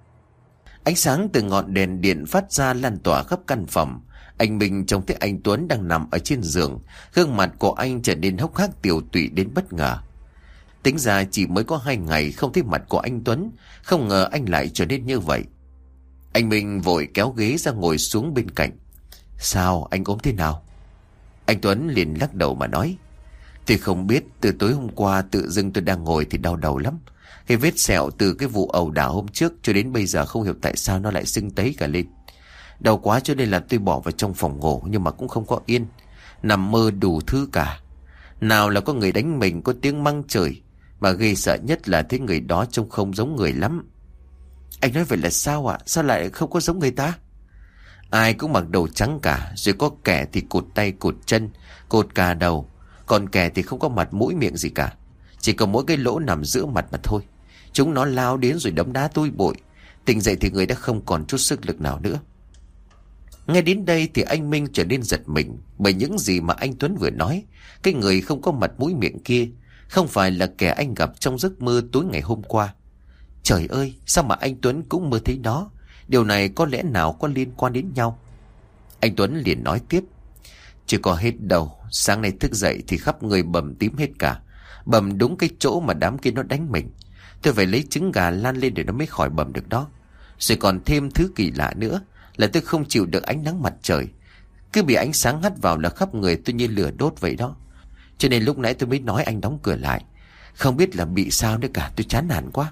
Ánh sáng từ ngọn đèn điện phát ra lan tỏa khắp căn phòng. Anh Minh trông thấy anh Tuấn đang nằm ở trên giường. Gương mặt của anh trở nên hốc hác tiều tụy đến bất ngờ. Tính ra chỉ mới có hai ngày không thấy mặt của anh Tuấn. Không ngờ anh lại trở nên như vậy. Anh Minh vội kéo ghế ra ngồi xuống bên cạnh. Sao, anh ốm thế nào? Anh Tuấn liền lắc đầu mà nói. Tôi không biết, từ tối hôm qua tự dưng tôi đang ngồi thì đau đầu lắm. Cái vết sẹo từ cái vụ ẩu đả hôm trước cho đến bây giờ không hiểu tại sao nó lại sưng tấy cả lên. Đau quá cho nên là tôi bỏ vào trong phòng ngủ nhưng mà cũng không có yên. Nằm mơ đủ thứ cả. Nào là có người đánh mình, có tiếng mắng chửi. Mà ghê sợ nhất là thấy người đó trông không giống người lắm. Anh nói vậy là sao ạ? À? Sao lại không có giống người ta? Ai cũng mặc đồ trắng cả. Rồi có kẻ thì cụt tay cụt chân, cụt cả đầu. Còn kẻ thì không có mặt mũi miệng gì cả. Chỉ có mỗi cái lỗ nằm giữa mặt mà thôi. Chúng nó lao đến rồi đấm đá tôi bụi. Tỉnh dậy thì người đã không còn chút sức lực nào nữa. Nghe đến đây thì anh Minh trở nên giật mình. Bởi những gì mà anh Tuấn vừa nói. Cái người không có mặt mũi miệng kia không phải là kẻ anh gặp trong giấc mơ tối ngày hôm qua. Trời ơi, sao mà anh Tuấn cũng mơ thấy nó? Điều này có lẽ nào có liên quan đến nhau? Anh Tuấn liền nói tiếp. Chưa có hết đâu. Sáng nay thức dậy thì khắp người bầm tím hết cả. Bầm đúng cái chỗ mà đám kia nó đánh mình. Tôi phải lấy trứng gà lan lên để nó mới khỏi bầm được đó. Rồi còn thêm thứ kỳ lạ nữa là tôi không chịu được ánh nắng mặt trời. Cứ bị ánh sáng hắt vào là khắp người tôi như lửa đốt vậy đó. Cho nên lúc nãy tôi mới nói anh đóng cửa lại. Không biết là bị sao nữa cả, tôi chán nản quá.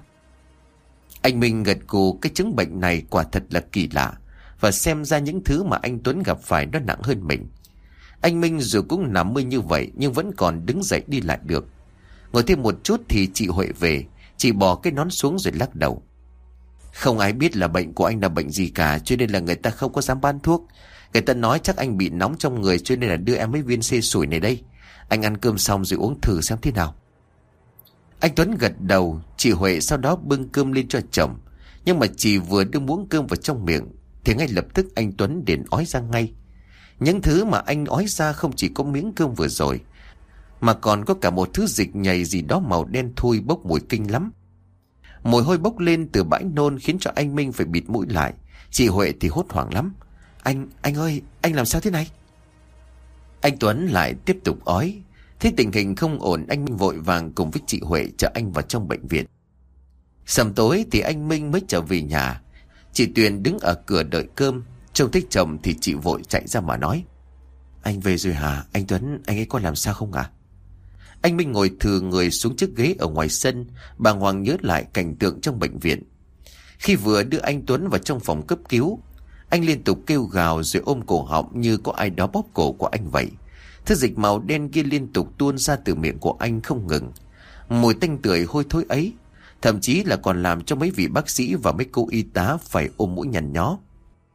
Anh Minh gật gù, cái chứng bệnh này quả thật là kỳ lạ. Và xem ra những thứ mà anh Tuấn gặp phải nó nặng hơn mình. Anh Minh dù cũng nằm mơ như vậy nhưng vẫn còn đứng dậy đi lại được. Ngồi thêm một chút thì chị Huệ về. Chị bỏ cái nón xuống rồi lắc đầu. Không ai biết là bệnh của anh là bệnh gì cả, cho nên là người ta không có dám bán thuốc. Người ta nói chắc anh bị nóng trong người cho nên là đưa em mấy viên xê sủi này đây. Anh ăn cơm xong rồi uống thử xem thế nào. Anh Tuấn gật đầu. Chị Huệ sau đó bưng cơm lên cho chồng. Nhưng mà chị vừa đưa muỗng cơm vào trong miệng thì ngay lập tức anh Tuấn liền ói ra ngay. Những thứ mà anh ói ra không chỉ có miếng cơm vừa rồi, mà còn có cả một thứ dịch nhầy gì đó màu đen thui bốc mùi kinh lắm. Mùi hôi bốc lên từ bãi nôn khiến cho anh Minh phải bịt mũi lại. Chị Huệ thì hốt hoảng lắm. Anh, anh ơi, anh làm sao thế này? Anh Tuấn lại tiếp tục ói. Thấy tình hình không ổn, anh Minh vội vàng cùng với chị Huệ chở anh vào trong bệnh viện. Sầm tối thì anh Minh mới trở về nhà. Chị Tuyền đứng ở cửa đợi cơm. Trông thấy chồng thì chị vội chạy ra mà nói. Anh về rồi hả? Anh Tuấn, anh ấy có làm sao không ạ? Anh Minh ngồi thừ người xuống chiếc ghế ở ngoài sân, bàng hoàng nhớ lại cảnh tượng trong bệnh viện. Khi vừa đưa anh Tuấn vào trong phòng cấp cứu, anh liên tục kêu gào rồi ôm cổ họng như có ai đó bóp cổ của anh vậy. Thứ dịch màu đen kia liên tục tuôn ra từ miệng của anh không ngừng. Mùi tanh tưởi hôi thối ấy thậm chí là còn làm cho mấy vị bác sĩ và mấy cô y tá phải ôm mũi nhằn nhó.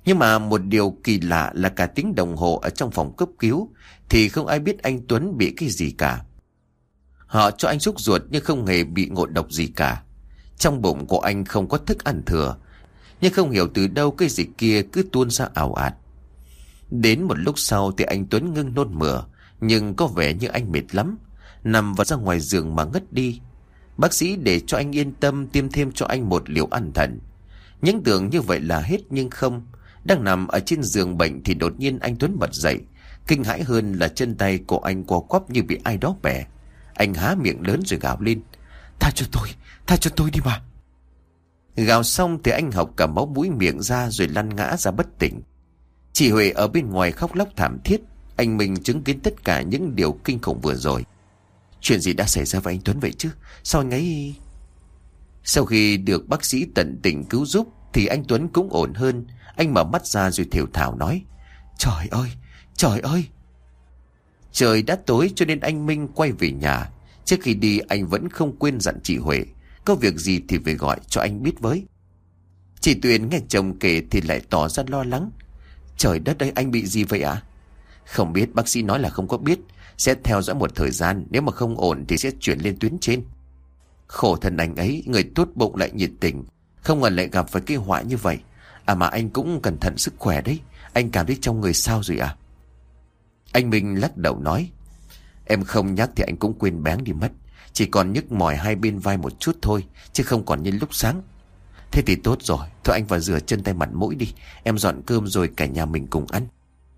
Nhưng mà một điều kỳ lạ là cả tiếng đồng hồ ở trong phòng cấp cứu thì không ai biết anh Tuấn bị cái gì cả. Họ cho anh xúc ruột nhưng không hề bị ngộ độc gì cả. Trong bụng của anh không có thức ăn thừa, nhưng không hiểu từ đâu cái dịch kia cứ tuôn ra ào ạt. Đến một lúc sau thì anh Tuấn ngưng nôn mửa, nhưng có vẻ như anh mệt lắm, nằm vào ra ngoài giường mà ngất đi. Bác sĩ để cho anh yên tâm tiêm thêm cho anh một liều an thần. Những tưởng như vậy là hết nhưng không. Đang nằm ở trên giường bệnh thì đột nhiên anh Tuấn bật dậy. Kinh hãi hơn là chân tay của anh co quắp như bị ai đó bẻ. Anh há miệng lớn rồi gào lên: "Tha cho tôi, tha cho tôi đi mà." Gào xong thì anh học cả máu mũi miệng ra rồi lăn ngã ra bất tỉnh. Chị Huệ ở bên ngoài khóc lóc thảm thiết. Anh Minh chứng kiến tất cả những điều kinh khủng vừa rồi. Chuyện gì đã xảy ra với anh Tuấn vậy chứ? Sao anh ấy... Sau khi được bác sĩ tận tình cứu giúp thì anh Tuấn cũng ổn hơn. Anh mở mắt ra rồi thều thào nói: "Trời ơi, trời ơi." Trời đã tối cho nên anh Minh quay về nhà. Trước khi đi anh vẫn không quên dặn chị Huệ, có việc gì thì phải gọi cho anh biết với. Chị Tuyền nghe chồng kể thì lại tỏ ra lo lắng: "Trời đất ơi, anh bị gì vậy ạ?" "Không biết, bác sĩ nói là không có biết, sẽ theo dõi một thời gian, nếu mà không ổn thì sẽ chuyển lên tuyến trên." "Khổ thân anh ấy, người tốt bụng lại nhiệt tình, không ngờ lại gặp phải cái họa như vậy. À mà anh cũng cẩn thận sức khỏe đấy, anh cảm thấy trong người sao rồi à?" Anh Minh lắc đầu nói: "Em không nhắc thì anh cũng quên bén đi mất. Chỉ còn nhức mỏi hai bên vai một chút thôi, chứ không còn như lúc sáng." "Thế thì tốt rồi, thôi anh vào rửa chân tay mặt mũi đi, em dọn cơm rồi cả nhà mình cùng ăn."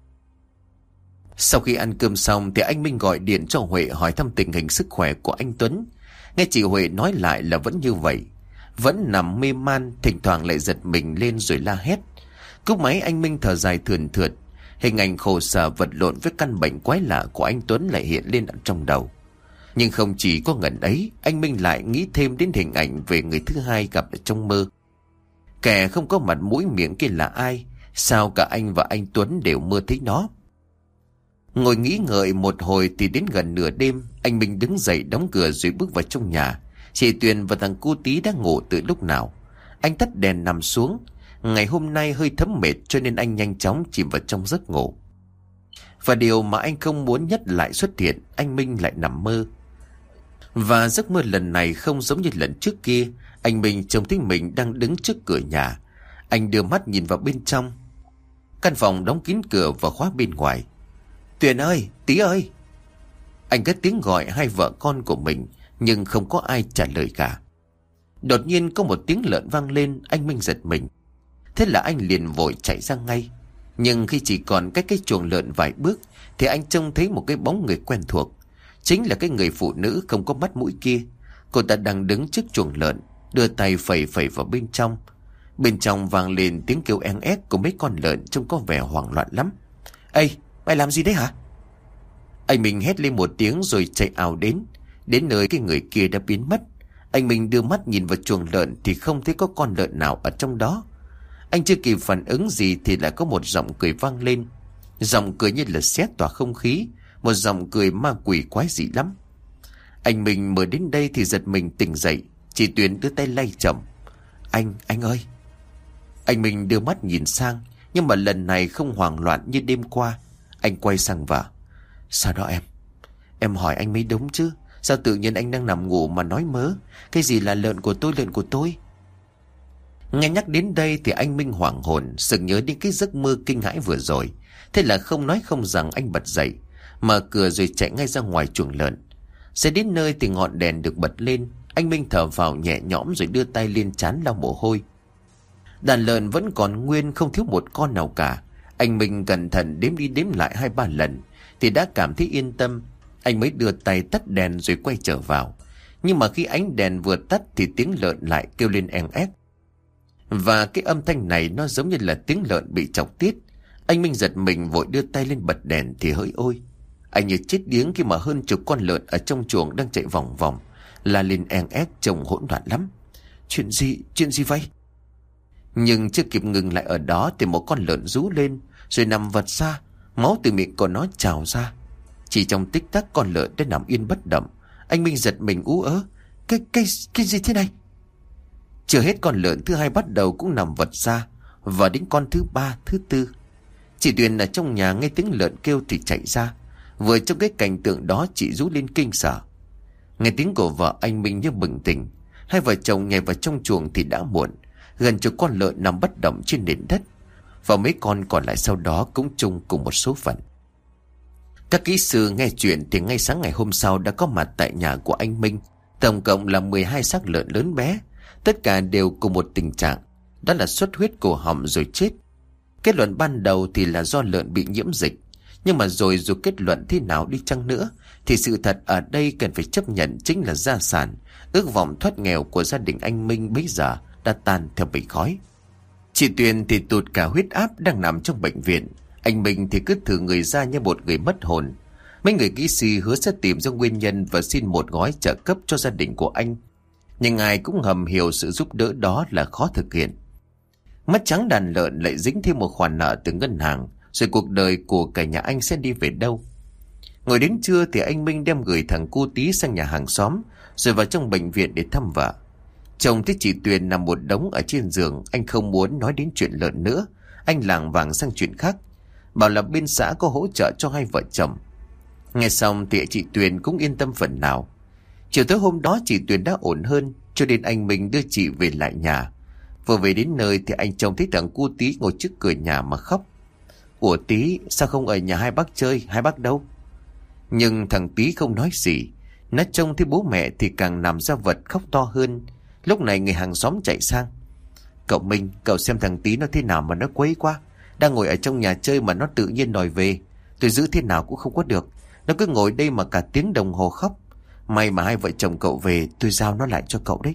Sau khi ăn cơm xong thì anh Minh gọi điện cho Huệ hỏi thăm tình hình sức khỏe của anh Tuấn. Nghe chị Huệ nói lại là vẫn như vậy, vẫn nằm mê man, thỉnh thoảng lại giật mình lên rồi la hét. Cúp máy anh Minh thở dài thườn thượt. Hình ảnh khổ sở vật lộn với căn bệnh quái lạ của anh Tuấn lại hiện lên trong đầu. Nhưng không chỉ có ngần ấy, anh Minh lại nghĩ thêm đến hình ảnh về người thứ hai gặp ở trong mơ. Kẻ không có mặt mũi miệng kia là ai? Sao cả anh và anh Tuấn đều mơ thấy nó? Ngồi nghĩ ngợi một hồi thì đến gần nửa đêm, anh Minh đứng dậy đóng cửa rồi bước vào trong nhà. Chị Tuyền và thằng cu Tí đã ngủ từ lúc nào. Anh tắt đèn nằm xuống. Ngày hôm nay hơi thấm mệt cho nên anh nhanh chóng chìm vào trong giấc ngủ. Và điều mà anh không muốn nhất lại xuất hiện, anh Minh lại nằm mơ. Và giấc mơ lần này không giống như lần trước kia. Anh Minh trông thấy mình đang đứng trước cửa nhà. Anh đưa mắt nhìn vào bên trong. Căn phòng đóng kín cửa và khóa bên ngoài. "Tuyền ơi, Tí ơi!" Anh cất tiếng gọi hai vợ con của mình, nhưng không có ai trả lời cả. Đột nhiên có một tiếng lợn vang lên, anh Minh giật mình. Thế là anh liền vội chạy ra ngay. Nhưng khi chỉ còn cách cái chuồng lợn vài bước thì anh trông thấy một cái bóng người quen thuộc. Chính là cái người phụ nữ không có mắt mũi kia. Cô ta đang đứng trước chuồng lợn, đưa tay phẩy phẩy vào bên trong. Bên trong vang lên tiếng kêu en ép của mấy con lợn trông có vẻ hoảng loạn lắm. "Ê, mày làm gì đấy hả?" Anh Minh hét lên một tiếng rồi chạy ào đến. Đến nơi cái người kia đã biến mất. Anh Minh đưa mắt nhìn vào chuồng lợn thì không thấy có con lợn nào ở trong đó. Anh chưa kịp phản ứng gì thì lại có một giọng cười vang lên. Giọng cười như là xé tỏa không khí, một giọng cười ma quỷ quái dị lắm. Anh Minh mới đến đây thì giật mình tỉnh dậy. Chị Tuyền đưa tay lay chậm. Anh, anh ơi!" Anh Minh đưa mắt nhìn sang, nhưng mà lần này không hoảng loạn như đêm qua. Anh quay sang vợ. "Sao đó em? Em hỏi anh mới đúng chứ. Sao tự nhiên anh đang nằm ngủ mà nói mớ? Cái gì là lợn của tôi, lợn của tôi?" Nghe nhắc đến đây thì anh Minh hoảng hồn, sực nhớ đến cái giấc mơ kinh hãi vừa rồi. Thế là không nói không rằng anh bật dậy, mở cửa rồi chạy ngay ra ngoài chuồng lợn. Sẽ đến nơi thì ngọn đèn được bật lên. Anh Minh thở vào nhẹ nhõm rồi đưa tay lên trán lau mồ hôi. Đàn lợn vẫn còn nguyên, không thiếu một con nào cả. Anh Minh cẩn thận đếm đi đếm lại hai ba lần thì đã cảm thấy yên tâm. Anh mới đưa tay tắt đèn rồi quay trở vào. Nhưng mà khi ánh đèn vừa tắt thì tiếng lợn lại kêu lên en ép. Và cái âm thanh này nó giống như là tiếng lợn bị chọc tiết. Anh Minh giật mình vội đưa tay lên bật đèn thì hỡi ôi, anh như chết điếng khi mà hơn chục con lợn ở trong chuồng đang chạy vòng vòng, la lên en ép trông hỗn loạn lắm. Chuyện gì, chuyện gì vậy? Nhưng chưa kịp ngừng lại ở đó thì một con lợn rú lên rồi nằm vật ra, máu từ miệng của nó trào ra. Chỉ trong tích tắc con lợn đã nằm yên bất động. Anh Minh giật mình ú ớ. Cái, cái, cái gì thế này? Chưa hết con lợn thứ hai bắt đầu cũng nằm vật ra. Và đến con thứ ba, thứ tư. Chị Tuyền ở trong nhà nghe tiếng lợn kêu thì chạy ra. Vừa trong cái cảnh tượng đó chị rú lên kinh sợ. Nghe tiếng của vợ anh Minh như bừng tỉnh. Hai vợ chồng nhảy vào trong chuồng thì đã muộn. Gần chục con lợn nằm bất động trên nền đất. Và mấy con còn lại sau đó cũng chung cùng một số phận. Các kỹ sư nghe chuyện thì ngay sáng ngày hôm sau đã có mặt tại nhà của anh Minh. Tổng cộng là mười hai xác lợn lớn bé. Tất cả đều cùng một tình trạng, đó là xuất huyết cổ họng rồi chết. Kết luận ban đầu thì là do lợn bị nhiễm dịch. Nhưng mà rồi dù kết luận thế nào đi chăng nữa thì sự thật ở đây cần phải chấp nhận chính là gia sản, ước vọng thoát nghèo của gia đình anh Minh bấy giờ đã tan theo bầy khói. Chị Tuyền thì tụt cả huyết áp đang nằm trong bệnh viện. Anh Minh thì cứ thử người ra như một người mất hồn. Mấy người kỹ sư hứa sẽ tìm ra nguyên nhân và xin một gói trợ cấp cho gia đình của anh. Nhưng ai cũng ngầm hiểu sự giúp đỡ đó là khó thực hiện. Mất trắng đàn lợn lại dính thêm một khoản nợ từ ngân hàng, rồi cuộc đời của cả nhà anh sẽ đi về đâu? Ngồi đến trưa thì anh Minh đem gửi thằng cu Tí sang nhà hàng xóm, rồi vào trong bệnh viện để thăm vợ. Chồng thấy chị Tuyền nằm một đống ở trên giường, anh không muốn nói đến chuyện lợn nữa. Anh lảng vảng sang chuyện khác, bảo là bên xã có hỗ trợ cho hai vợ chồng. Nghe xong thì chị Tuyền cũng yên tâm phần nào. Chiều tối hôm đó chị Tuyền đã ổn hơn, cho nên anh Minh đưa chị về lại nhà. Vừa về đến nơi thì anh trông thấy thằng cu Tí ngồi trước cửa nhà mà khóc. Ủa Tí, sao không ở nhà hai bác chơi, hai bác đâu? Nhưng thằng Tí không nói gì. Nó trông thấy bố mẹ thì càng nằm ra vật khóc to hơn. Lúc này người hàng xóm chạy sang. Cậu Minh, cậu xem thằng Tí nó thế nào mà nó quấy quá. Đang ngồi ở trong nhà chơi mà nó tự nhiên đòi về. Tôi giữ thế nào cũng không có được. Nó cứ ngồi đây mà cả tiếng đồng hồ khóc. May mà hai vợ chồng cậu về, tôi giao nó lại cho cậu đấy.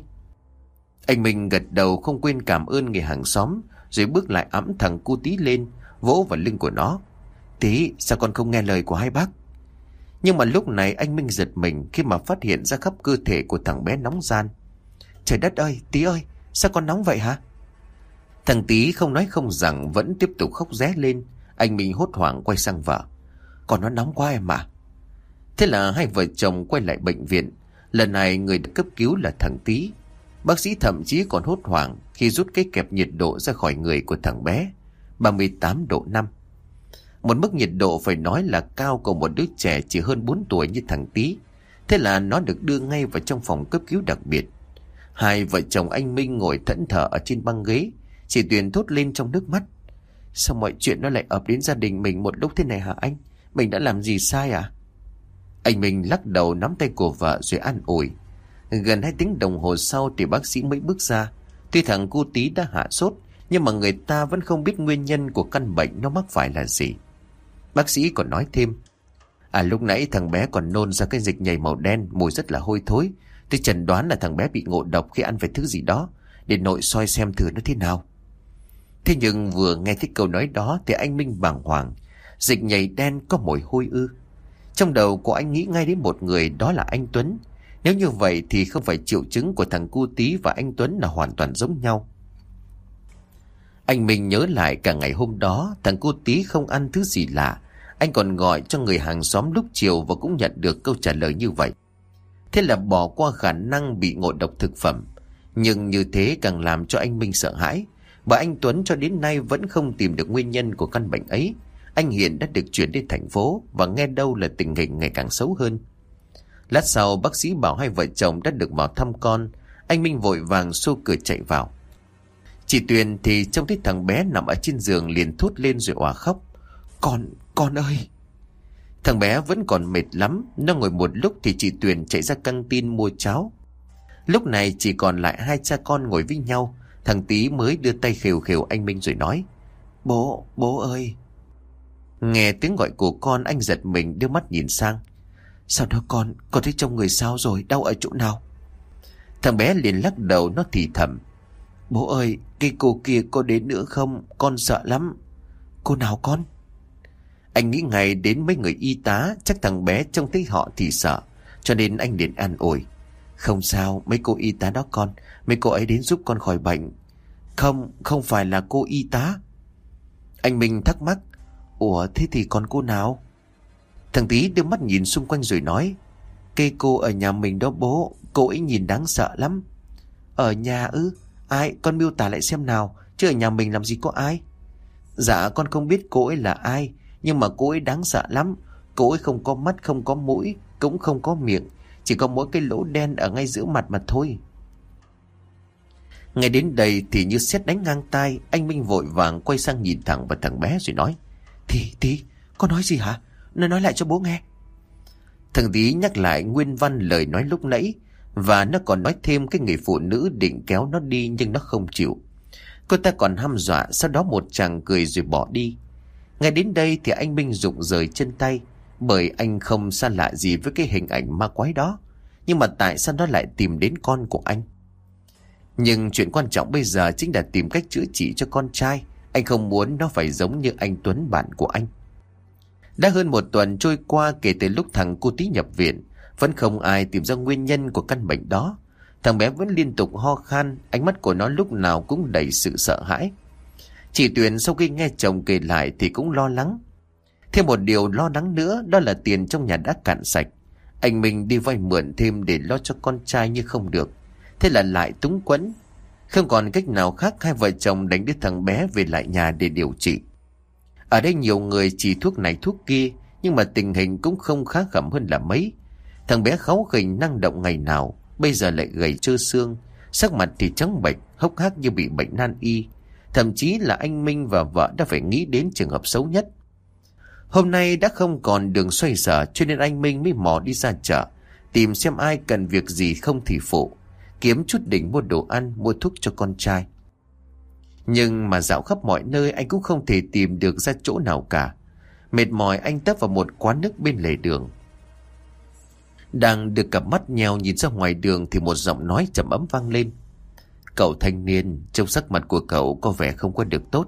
Anh Minh gật đầu không quên cảm ơn người hàng xóm, rồi bước lại ẵm thằng cu Tí lên, vỗ vào lưng của nó. Tí, sao con không nghe lời của hai bác? Nhưng mà lúc này anh Minh giật mình khi mà phát hiện ra khắp cơ thể của thằng bé nóng ran. Trời đất ơi, Tí ơi, sao con nóng vậy hả? Thằng Tí không nói không rằng vẫn tiếp tục khóc ré lên. Anh Minh hốt hoảng quay sang vợ. Còn nó nóng quá em à? Thế là hai vợ chồng quay lại bệnh viện. Lần này người được cấp cứu là thằng Tí. Bác sĩ thậm chí còn hốt hoảng khi rút cái kẹp nhiệt độ ra khỏi người của thằng bé. ba mươi tám độ năm. Một mức nhiệt độ phải nói là cao của một đứa trẻ chỉ hơn bốn tuổi như thằng Tí. Thế là nó được đưa ngay vào trong phòng cấp cứu đặc biệt. Hai vợ chồng anh Minh ngồi thẫn thờ ở trên băng ghế. Chị Tuyền thốt lên trong nước mắt. Sao mọi chuyện nó lại ập đến gia đình mình một lúc thế này hả anh? Mình đã làm gì sai à? Anh Minh lắc đầu nắm tay của vợ rồi an ủi. Gần hai tiếng đồng hồ sau thì bác sĩ mới bước ra. Tuy thằng cu Tí đã hạ sốt, nhưng mà người ta vẫn không biết nguyên nhân của căn bệnh nó mắc phải là gì. Bác sĩ còn nói thêm. À lúc nãy thằng bé còn nôn ra cái dịch nhầy màu đen, mùi rất là hôi thối. Tôi chẩn đoán là thằng bé bị ngộ độc khi ăn phải thứ gì đó, để nội soi xem thử nó thế nào. Thế nhưng vừa nghe thấy câu nói đó thì anh Minh bàng hoàng. Dịch nhầy đen có mùi hôi ư? Trong đầu của anh nghĩ ngay đến một người, đó là anh Tuấn. Nếu như vậy thì không phải triệu chứng của thằng cu Tí và anh Tuấn là hoàn toàn giống nhau. Anh Minh nhớ lại cả ngày hôm đó thằng cu Tí không ăn thứ gì lạ. Anh còn gọi cho người hàng xóm lúc chiều và cũng nhận được câu trả lời như vậy. Thế là bỏ qua khả năng bị ngộ độc thực phẩm. Nhưng như thế càng làm cho anh Minh sợ hãi. Bởi anh Tuấn cho đến nay vẫn không tìm được nguyên nhân của căn bệnh ấy. Anh hiện đã được chuyển đến thành phố và nghe đâu là tình hình ngày càng xấu hơn. Lát sau bác sĩ bảo hai vợ chồng đã được vào thăm con. Anh Minh vội vàng xô cửa chạy vào. Chị Tuyền thì trông thấy thằng bé nằm ở trên giường liền thốt lên rồi òa khóc. Con, con ơi! Thằng bé vẫn còn mệt lắm. Nó ngồi một lúc thì chị Tuyền chạy ra căng tin mua cháo. Lúc này chỉ còn lại hai cha con ngồi với nhau. Thằng Tí mới đưa tay khều khều anh Minh rồi nói. Bố, bố ơi! Nghe tiếng gọi của con anh giật mình đưa mắt nhìn sang. Sao đó con, con thấy trong người sao rồi, đau ở chỗ nào? Thằng bé liền lắc đầu, nó thì thầm. Bố ơi, cái cô kia có đến nữa không? Con sợ lắm. Cô nào con? Anh nghĩ ngay đến mấy người y tá, chắc thằng bé trông thấy họ thì sợ, cho nên anh liền an ủi. Không sao, mấy cô y tá đó con, mấy cô ấy đến giúp con khỏi bệnh. Không, không phải là cô y tá. Anh Minh thắc mắc. Ủa thế thì còn cô nào? Thằng Tí đưa mắt nhìn xung quanh rồi nói. Cây cô ở nhà mình đó bố, cô ấy nhìn đáng sợ lắm. Ở nhà ư? Ai? Con miêu tả lại xem nào, chứ ở nhà mình làm gì có ai. Dạ con không biết cô ấy là ai, nhưng mà cô ấy đáng sợ lắm. Cô ấy không có mắt, không có mũi, cũng không có miệng, chỉ có mỗi cái lỗ đen ở ngay giữa mặt mà thôi. Nghe đến đây thì như sét đánh ngang tai, anh Minh vội vàng quay sang nhìn thẳng vào thằng bé rồi nói: Thì, thì, con nói gì hả? Nói nói lại cho bố nghe. Thằng Tí nhắc lại nguyên văn lời nói lúc nãy, và nó còn nói thêm cái người phụ nữ định kéo nó đi nhưng nó không chịu. Cô ta còn hăm dọa, sau đó một chàng cười rồi bỏ đi. Ngay đến đây thì anh Minh rụng rời chân tay, bởi anh không xa lạ gì với cái hình ảnh ma quái đó. Nhưng mà tại sao nó lại tìm đến con của anh? Nhưng chuyện quan trọng bây giờ chính là tìm cách chữa trị cho con trai. Anh không muốn nó phải giống như anh Tuấn bạn của anh. Đã hơn một tuần trôi qua kể từ lúc thằng cô Tí nhập viện, vẫn không ai tìm ra nguyên nhân của căn bệnh đó. Thằng bé vẫn liên tục ho khan, ánh mắt của nó lúc nào cũng đầy sự sợ hãi. Chị Tuyền sau khi nghe chồng kể lại thì cũng lo lắng. Thêm một điều lo lắng nữa, đó là tiền trong nhà đã cạn sạch. Anh Minh đi vay mượn thêm để lo cho con trai nhưng không được. Thế là lại túng quẫn. Không còn cách nào khác, hai vợ chồng đánh đưa thằng bé về lại nhà để điều trị. Ở đây nhiều người chỉ thuốc này thuốc kia, nhưng mà tình hình cũng không khá khẩm hơn là mấy. Thằng bé kháu khỉnh năng động ngày nào, bây giờ lại gầy trơ xương, sắc mặt thì trắng bệch, hốc hác như bị bệnh nan y. Thậm chí là anh Minh và vợ đã phải nghĩ đến trường hợp xấu nhất. Hôm nay đã không còn đường xoay sở, cho nên anh Minh mới mò đi ra chợ, tìm xem ai cần việc gì không thì phụ, kiếm chút đỉnh mua đồ ăn, mua thuốc cho con trai. Nhưng mà dạo khắp mọi nơi anh cũng không thể tìm được ra chỗ nào cả. Mệt mỏi anh tấp vào một quán nước bên lề đường. Đang được cặp mắt nheo nhìn ra ngoài đường thì một giọng nói trầm ấm vang lên: Cậu thanh niên, trông sắc mặt của cậu có vẻ không có được tốt.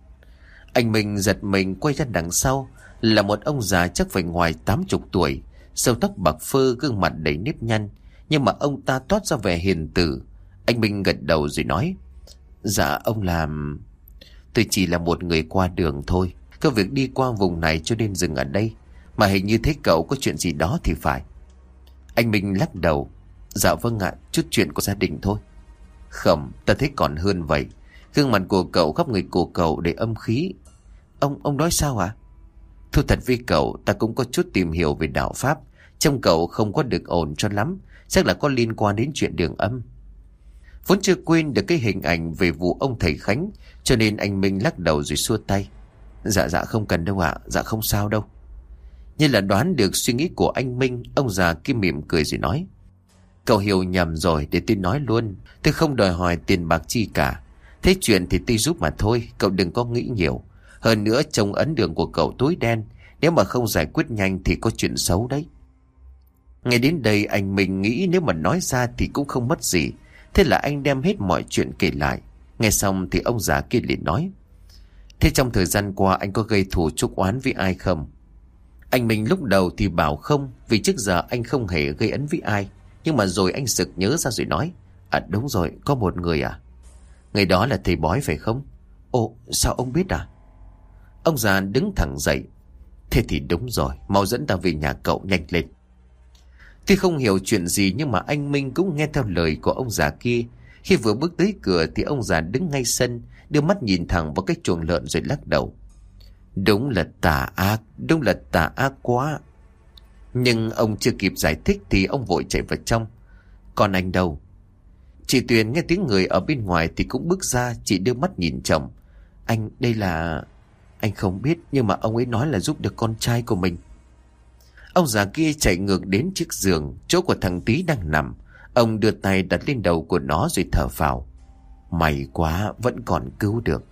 Anh Minh giật mình quay ra đằng sau, là một ông già chắc phải ngoài tám chục tuổi, râu tóc bạc phơ, gương mặt đầy nếp nhăn, nhưng mà ông ta toát ra vẻ hiền từ. Anh Minh gật đầu rồi nói: Dạ ông làm... Tôi chỉ là một người qua đường thôi, có việc đi qua vùng này cho nên dừng ở đây. Mà hình như thấy cậu có chuyện gì đó thì phải. Anh Minh lắc đầu: Dạ vâng ạ, chút chuyện của gia đình thôi. Không, ta thấy còn hơn vậy. Gương mặt của cậu khắp người của cậu đầy âm khí. Ông ông nói sao ạ? À? Thú thật với cậu, ta cũng có chút tìm hiểu về đạo Pháp. Trông cậu không có được ổn cho lắm, chắc là có liên quan đến chuyện đường âm. Vốn chưa quên được cái hình ảnh về vụ ông thầy Khánh, cho nên anh Minh lắc đầu rồi xua tay: Dạ dạ không cần đâu ạ, à. Dạ không sao đâu. Như là đoán được suy nghĩ của anh Minh, ông già kia mỉm cười rồi nói: Cậu hiểu nhầm rồi, để tôi nói luôn. Tôi không đòi hỏi tiền bạc chi cả. Thế chuyện thì tôi giúp mà thôi, cậu đừng có nghĩ nhiều. Hơn nữa trông ấn đường của cậu tối đen, nếu mà không giải quyết nhanh thì có chuyện xấu đấy. Nghe đến đây anh Minh nghĩ nếu mà nói ra thì cũng không mất gì. Thế là anh đem hết mọi chuyện kể lại. Nghe xong thì ông già kia liền nói: Thế trong thời gian qua anh có gây thù chuốc oán với ai không? Anh Minh lúc đầu thì bảo không, vì trước giờ anh không hề gây ấn với ai. Nhưng mà rồi anh sực nhớ ra rồi nói: À đúng rồi, có một người à? Người đó là thầy bói phải không? Ồ, sao ông biết à? Ông già đứng thẳng dậy: Thế thì đúng rồi, mau dẫn ta về nhà cậu nhanh lên. Tuy không hiểu chuyện gì nhưng mà anh Minh cũng nghe theo lời của ông già kia. Khi vừa bước tới cửa thì ông già đứng ngay sân, đưa mắt nhìn thẳng vào cái chuồng lợn rồi lắc đầu: Đúng là tà ác, đúng là tà ác quá. Nhưng ông chưa kịp giải thích thì ông vội chạy vào trong: Còn anh đâu? Chị Tuyền nghe tiếng người ở bên ngoài thì cũng bước ra. Chị đưa mắt nhìn chồng: Anh, đây là... Anh không biết, nhưng mà ông ấy nói là giúp được con trai của mình. Ông già kia chạy ngược đến chiếc giường, chỗ của thằng Tí đang nằm. Ông đưa tay đặt lên đầu của nó rồi thở phào: May quá, vẫn còn cứu được.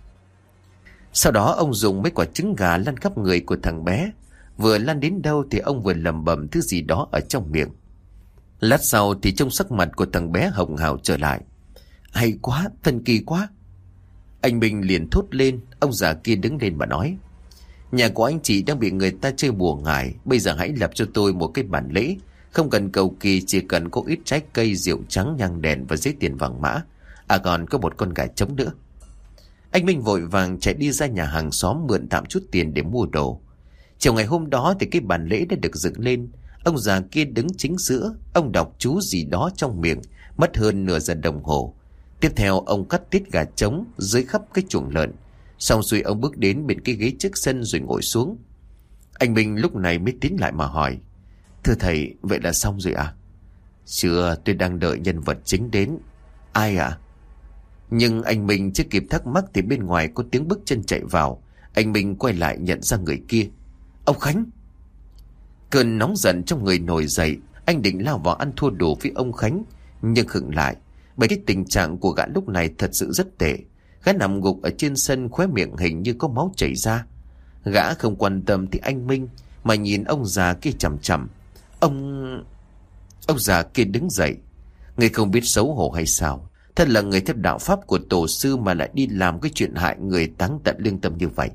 Sau đó ông dùng mấy quả trứng gà lăn khắp người của thằng bé. Vừa lăn đến đâu thì ông vừa lẩm bẩm thứ gì đó ở trong miệng. Lát sau thì trông sắc mặt của thằng bé hồng hào trở lại: Hay quá, thần kỳ quá. Anh Minh liền thốt lên. Ông già kia đứng lên và nói: Nhà của anh chị đang bị người ta chơi bùa ngải. Bây giờ hãy lập cho tôi một cái bản lễ. Không cần cầu kỳ, chỉ cần có ít trái cây, rượu trắng, nhang đèn và giấy tiền vàng mã. À còn có một con gà trống nữa. Anh Minh vội vàng chạy đi ra nhà hàng xóm mượn tạm chút tiền để mua đồ. Chiều ngày hôm đó thì cái bàn lễ đã được dựng lên. Ông già kia đứng chính giữa. Ông đọc chú gì đó trong miệng, mất hơn nửa giờ đồng hồ. Tiếp theo ông cắt tiết gà trống dưới khắp cái chuồng lợn. Xong xuôi ông bước đến bên cái ghế trước sân rồi ngồi xuống. Anh Minh lúc này mới tiến lại mà hỏi: Thưa thầy, vậy là xong rồi à? Chưa, tôi đang đợi nhân vật chính đến. Ai ạ? À? Nhưng anh Minh chưa kịp thắc mắc thì bên ngoài có tiếng bước chân chạy vào. Anh Minh quay lại nhận ra người kia. Ông Khánh! Cơn nóng giận trong người nổi dậy. Anh định lao vào ăn thua đủ với ông Khánh, nhưng khựng lại, bởi cái tình trạng của gã lúc này thật sự rất tệ. Gã nằm gục ở trên sân, khóe miệng hình như có máu chảy ra. Gã không quan tâm tới anh Minh mà nhìn ông già kia chằm chằm. Ông... Ông già kia đứng dậy. Người không biết xấu hổ hay sao? Thật là người theo đạo pháp của tổ sư mà lại đi làm cái chuyện hại người táng tận lương tâm như vậy.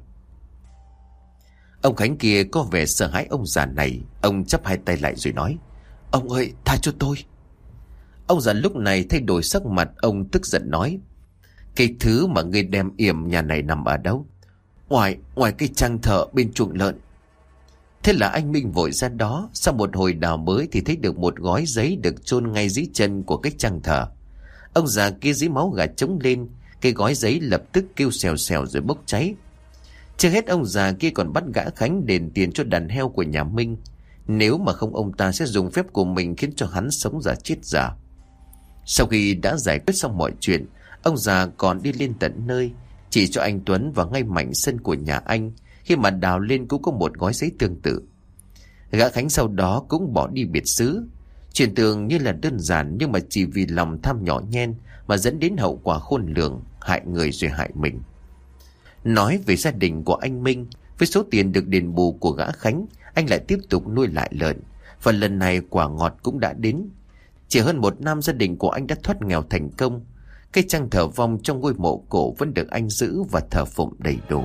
Ông Khánh kia có vẻ sợ hãi ông già này. Ông chắp hai tay lại rồi nói: Ông ơi, tha cho tôi. Ông già lúc này thay đổi sắc mặt. Ông tức giận nói: Cái thứ mà ngươi đem yểm nhà này nằm ở đâu? Ngoài, ngoài cái trang thờ bên chuồng lợn. Thế là anh Minh vội ra đó. Sau một hồi đào bới thì thấy được một gói giấy được chôn ngay dưới chân của cái trang thờ. Ông già kia dí máu gà trống lên. Cái gói giấy lập tức kêu xèo xèo rồi bốc cháy. Chưa hết, ông già kia còn bắt gã Khánh đền tiền cho đàn heo của nhà Minh. Nếu mà không, ông ta sẽ dùng phép của mình khiến cho hắn sống giả chết giả. Sau khi đã giải quyết xong mọi chuyện, ông già còn đi lên tận nơi, chỉ cho anh Tuấn vào ngay mảnh sân của nhà anh. Khi mà đào lên cũng có một gói giấy tương tự. Gã Khánh sau đó cũng bỏ đi biệt xứ. Chuyện tưởng như là đơn giản, nhưng mà chỉ vì lòng tham nhỏ nhen mà dẫn đến hậu quả khôn lường, hại người rồi hại mình. Nói về gia đình của anh Minh, với số tiền được đền bù của gã Khánh, anh lại tiếp tục nuôi lại lợn. Và lần này quả ngọt cũng đã đến. Chỉ hơn một năm, gia đình của anh đã thoát nghèo thành công. Cái trang thờ vong trong ngôi mộ cổ vẫn được anh giữ và thờ phụng đầy đủ.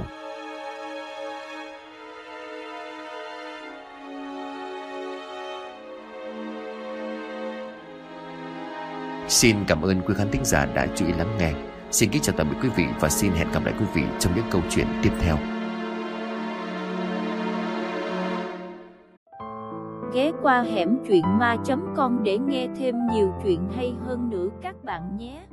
Xin cảm ơn quý khán thính giả đã chú ý lắng nghe. Xin kính chào tạm biệt quý vị và xin hẹn gặp lại quý vị trong những câu chuyện tiếp theo. Ghé qua hẻm truyện ma chấm com để nghe thêm nhiều chuyện hay hơn nữa các bạn nhé.